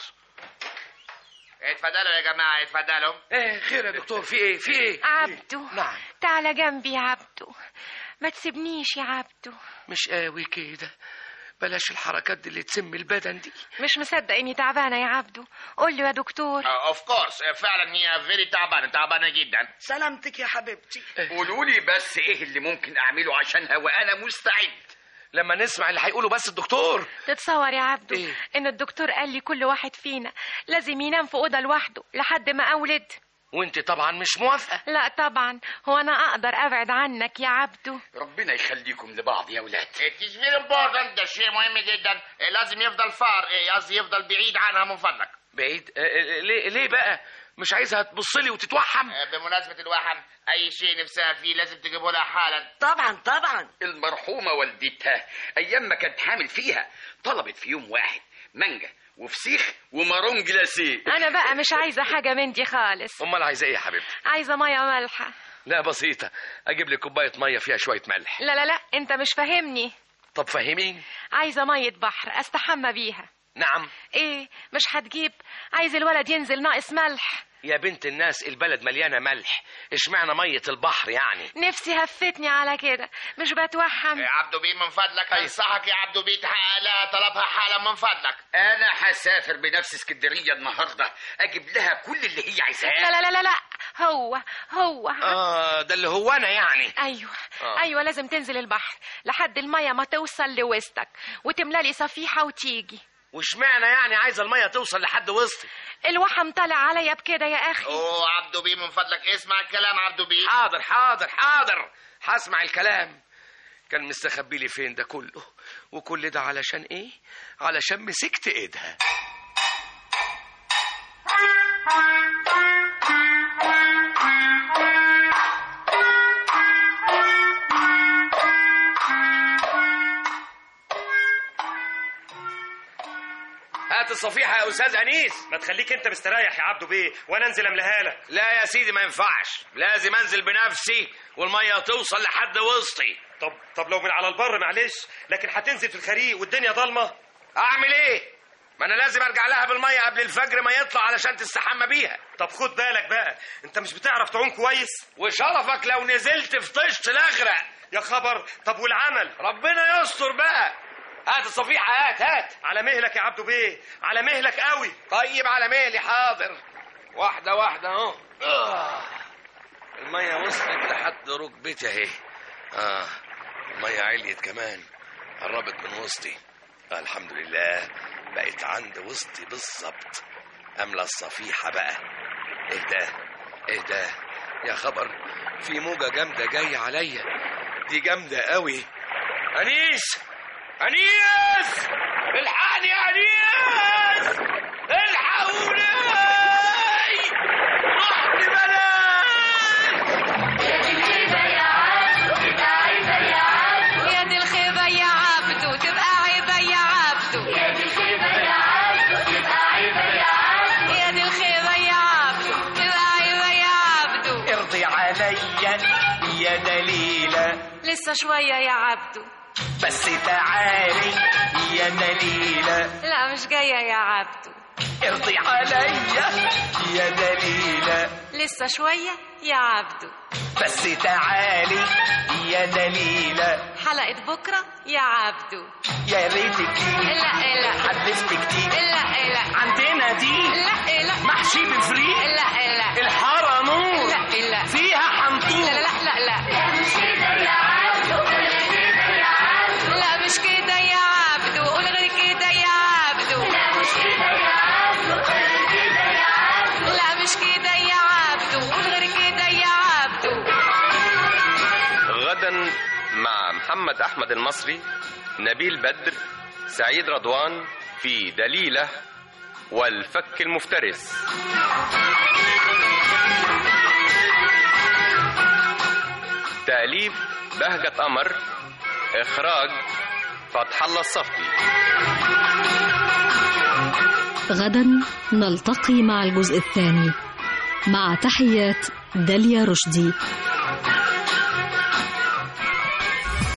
اتفضلوا يا جماعه اتفضلوا. ايه خير يا دكتور؟ في ايه في ايه؟ عبده. نعم. تعالى جنبي يا عبده، ما تسيبنيش يا عبده. مش قوي كده، بلاش الحركات دي اللي تسم البدن دي. مش مصدق اني تعبانه يا عبده، قول له يا دكتور. اوف كورس فعلا هي فيري تعبانه تعبانه جدا. سلامتك يا حبيبتي. قولوا لي بس ايه اللي ممكن اعمله عشانها وانا مستعد لما نسمع اللي هيقوله بس الدكتور. تتصور يا عبده إيه؟ ان الدكتور قال لي كل واحد فينا لازم ينام في اوضه لوحده لحد ما اولد، وانت طبعا مش موافقه. لا طبعا، هو انا اقدر ابعد عنك يا عبده؟ ربنا يخليكم لبعض يا ولاد. It's very important، ده شيء مهم جدا، لازم يفضل فار قصدي يفضل بعيد عنها من فضلك. بعيد؟ آه ليه ليه بقى؟ مش عايزها تبص لي وتتوحم؟ بمناسبة الوحم، أي شيء نفسها فيه لازم تجيبه لها حالا. طبعا طبعا. المرحومة والدتها أيام ما كانت حامل فيها طلبت في يوم واحد مانجا وفسيخ ومارون جلاسيه. أنا بقى مش عايزة حاجة من دي خالص. أمال عايزة إيه يا حبيبتي؟ عايزة مية مالحة. لا بسيطة، أجيب لك كوباية مية فيها شوية ملح. لا لا لا أنت مش فاهمني. طب فهميني. عايزة مية بحر أستحمى بيها. نعم. إيه مش هتجيب؟ عايز الولد ينزل ناقص ملح. يا بنت الناس البلد مليانة ملح، اشمعنى مية البحر يعني؟ نفسي هفتني على كده، مش بتوحم. يا عبدو بيه من فضلك انصحك يا عبدو بيه تحقق لها طلبها حالا من فضلك. انا هسافر بنفسي اسكندريه النهارده اجيب لها كل اللي هي عايزاه. لا لا لا لا هو هو اه ده اللي هو انا يعني. ايوه آه. ايوه لازم تنزل البحر لحد الميه ما توصل لوسطك وتملالي صفيحه وتيجي. واشمعنى يعني عايزه الميه توصل لحد وسطي؟ الوحم طالع عليا بكده يا اخي. اوه عبدو بيه من فضلك اسمع الكلام عبدو بيه. حاضر حاضر حاضر هسمع الكلام. كان مستخبي لي فين ده كله؟ وكل ده علشان ايه؟ علشان مسكت ايدها. هات الصفيحة يا أستاذ أنيس. ما تخليك أنت مستريح يا عبدو بيه وأنا أنزل أملاها لك. لا يا سيدي ما ينفعش، لازم أنزل بنفسي والمية توصل لحد وسطي. طب طب لو من على البر معلش، لكن هتنزل في الخريق والدنيا ضلمة. أعمل إيه؟ ما أنا لازم أرجع لها بالمية قبل الفجر ما يطلع علشان تستحمى بيها. طب خد بالك بقى، أنت مش بتعرف تعوم كويس؟ وشرفك لو نزلت في طشت الأغرق. يا خبر، طب والعمل؟ ربنا يستر بقى. هات الصفيحة هات هات. على مهلك يا عبدو بيه، على مهلك قوي. طيب على مهلي حاضر. واحدة واحدة اهو. آه. المية وصلت لحد ركبتي اهي. اه المية عليت كمان، قربت من وسطي. آه الحمد لله بقت عند وسطي بالظبط. املى الصفيحة بقى. اهدى اهدى يا خبر، في موجة جامدة جاية عليا، دي جامدة قوي. أنيس أنيس الحقني يا أنيس، الحقوني رحت بلاش. يا دي الخيبة يا عبدو تبقى عيبة يا عبدو، يا دي الخيبة يا عبدو تبقى عيبة يا عبدو، يا دي الخيبة يا عبدو تبقى عيبة يا عبدو، يا دي الخيبة يا عبدو تبقى عيبة يا عبدو. ارضي عليا يا دليلة، لسه شوية يا عبدو. بس تعالي يا دليلة. لا مش جاية يا عبدو. ارضي عليا يا دليلة. لسه شوية يا عبدو. بس تعالي يا دليلة. حلقة بكرة يا عبدو. يا ريتك لا لا حلفتك دي. لا لا عندنا دي. لا لا محشي بفريق. لا لا الحارة نور. لا لا فيها حنطور. لا لا لا لا مش كده يا عبدو، لا مش كده يا عبدو، قول غير كده يا عبدو. لا مش كده يا عبدو، قول كده يا عبدو. لا مش كده يا عبدو، محمد أحمد المصري، نبيل بدر، سعيد رضوان في دليلة والفك المفترس. تأليف بهجة قمر، إخراج فتح الله الصفتي. غدا نلتقي مع الجزء الثاني، مع تحيات داليا رشدي.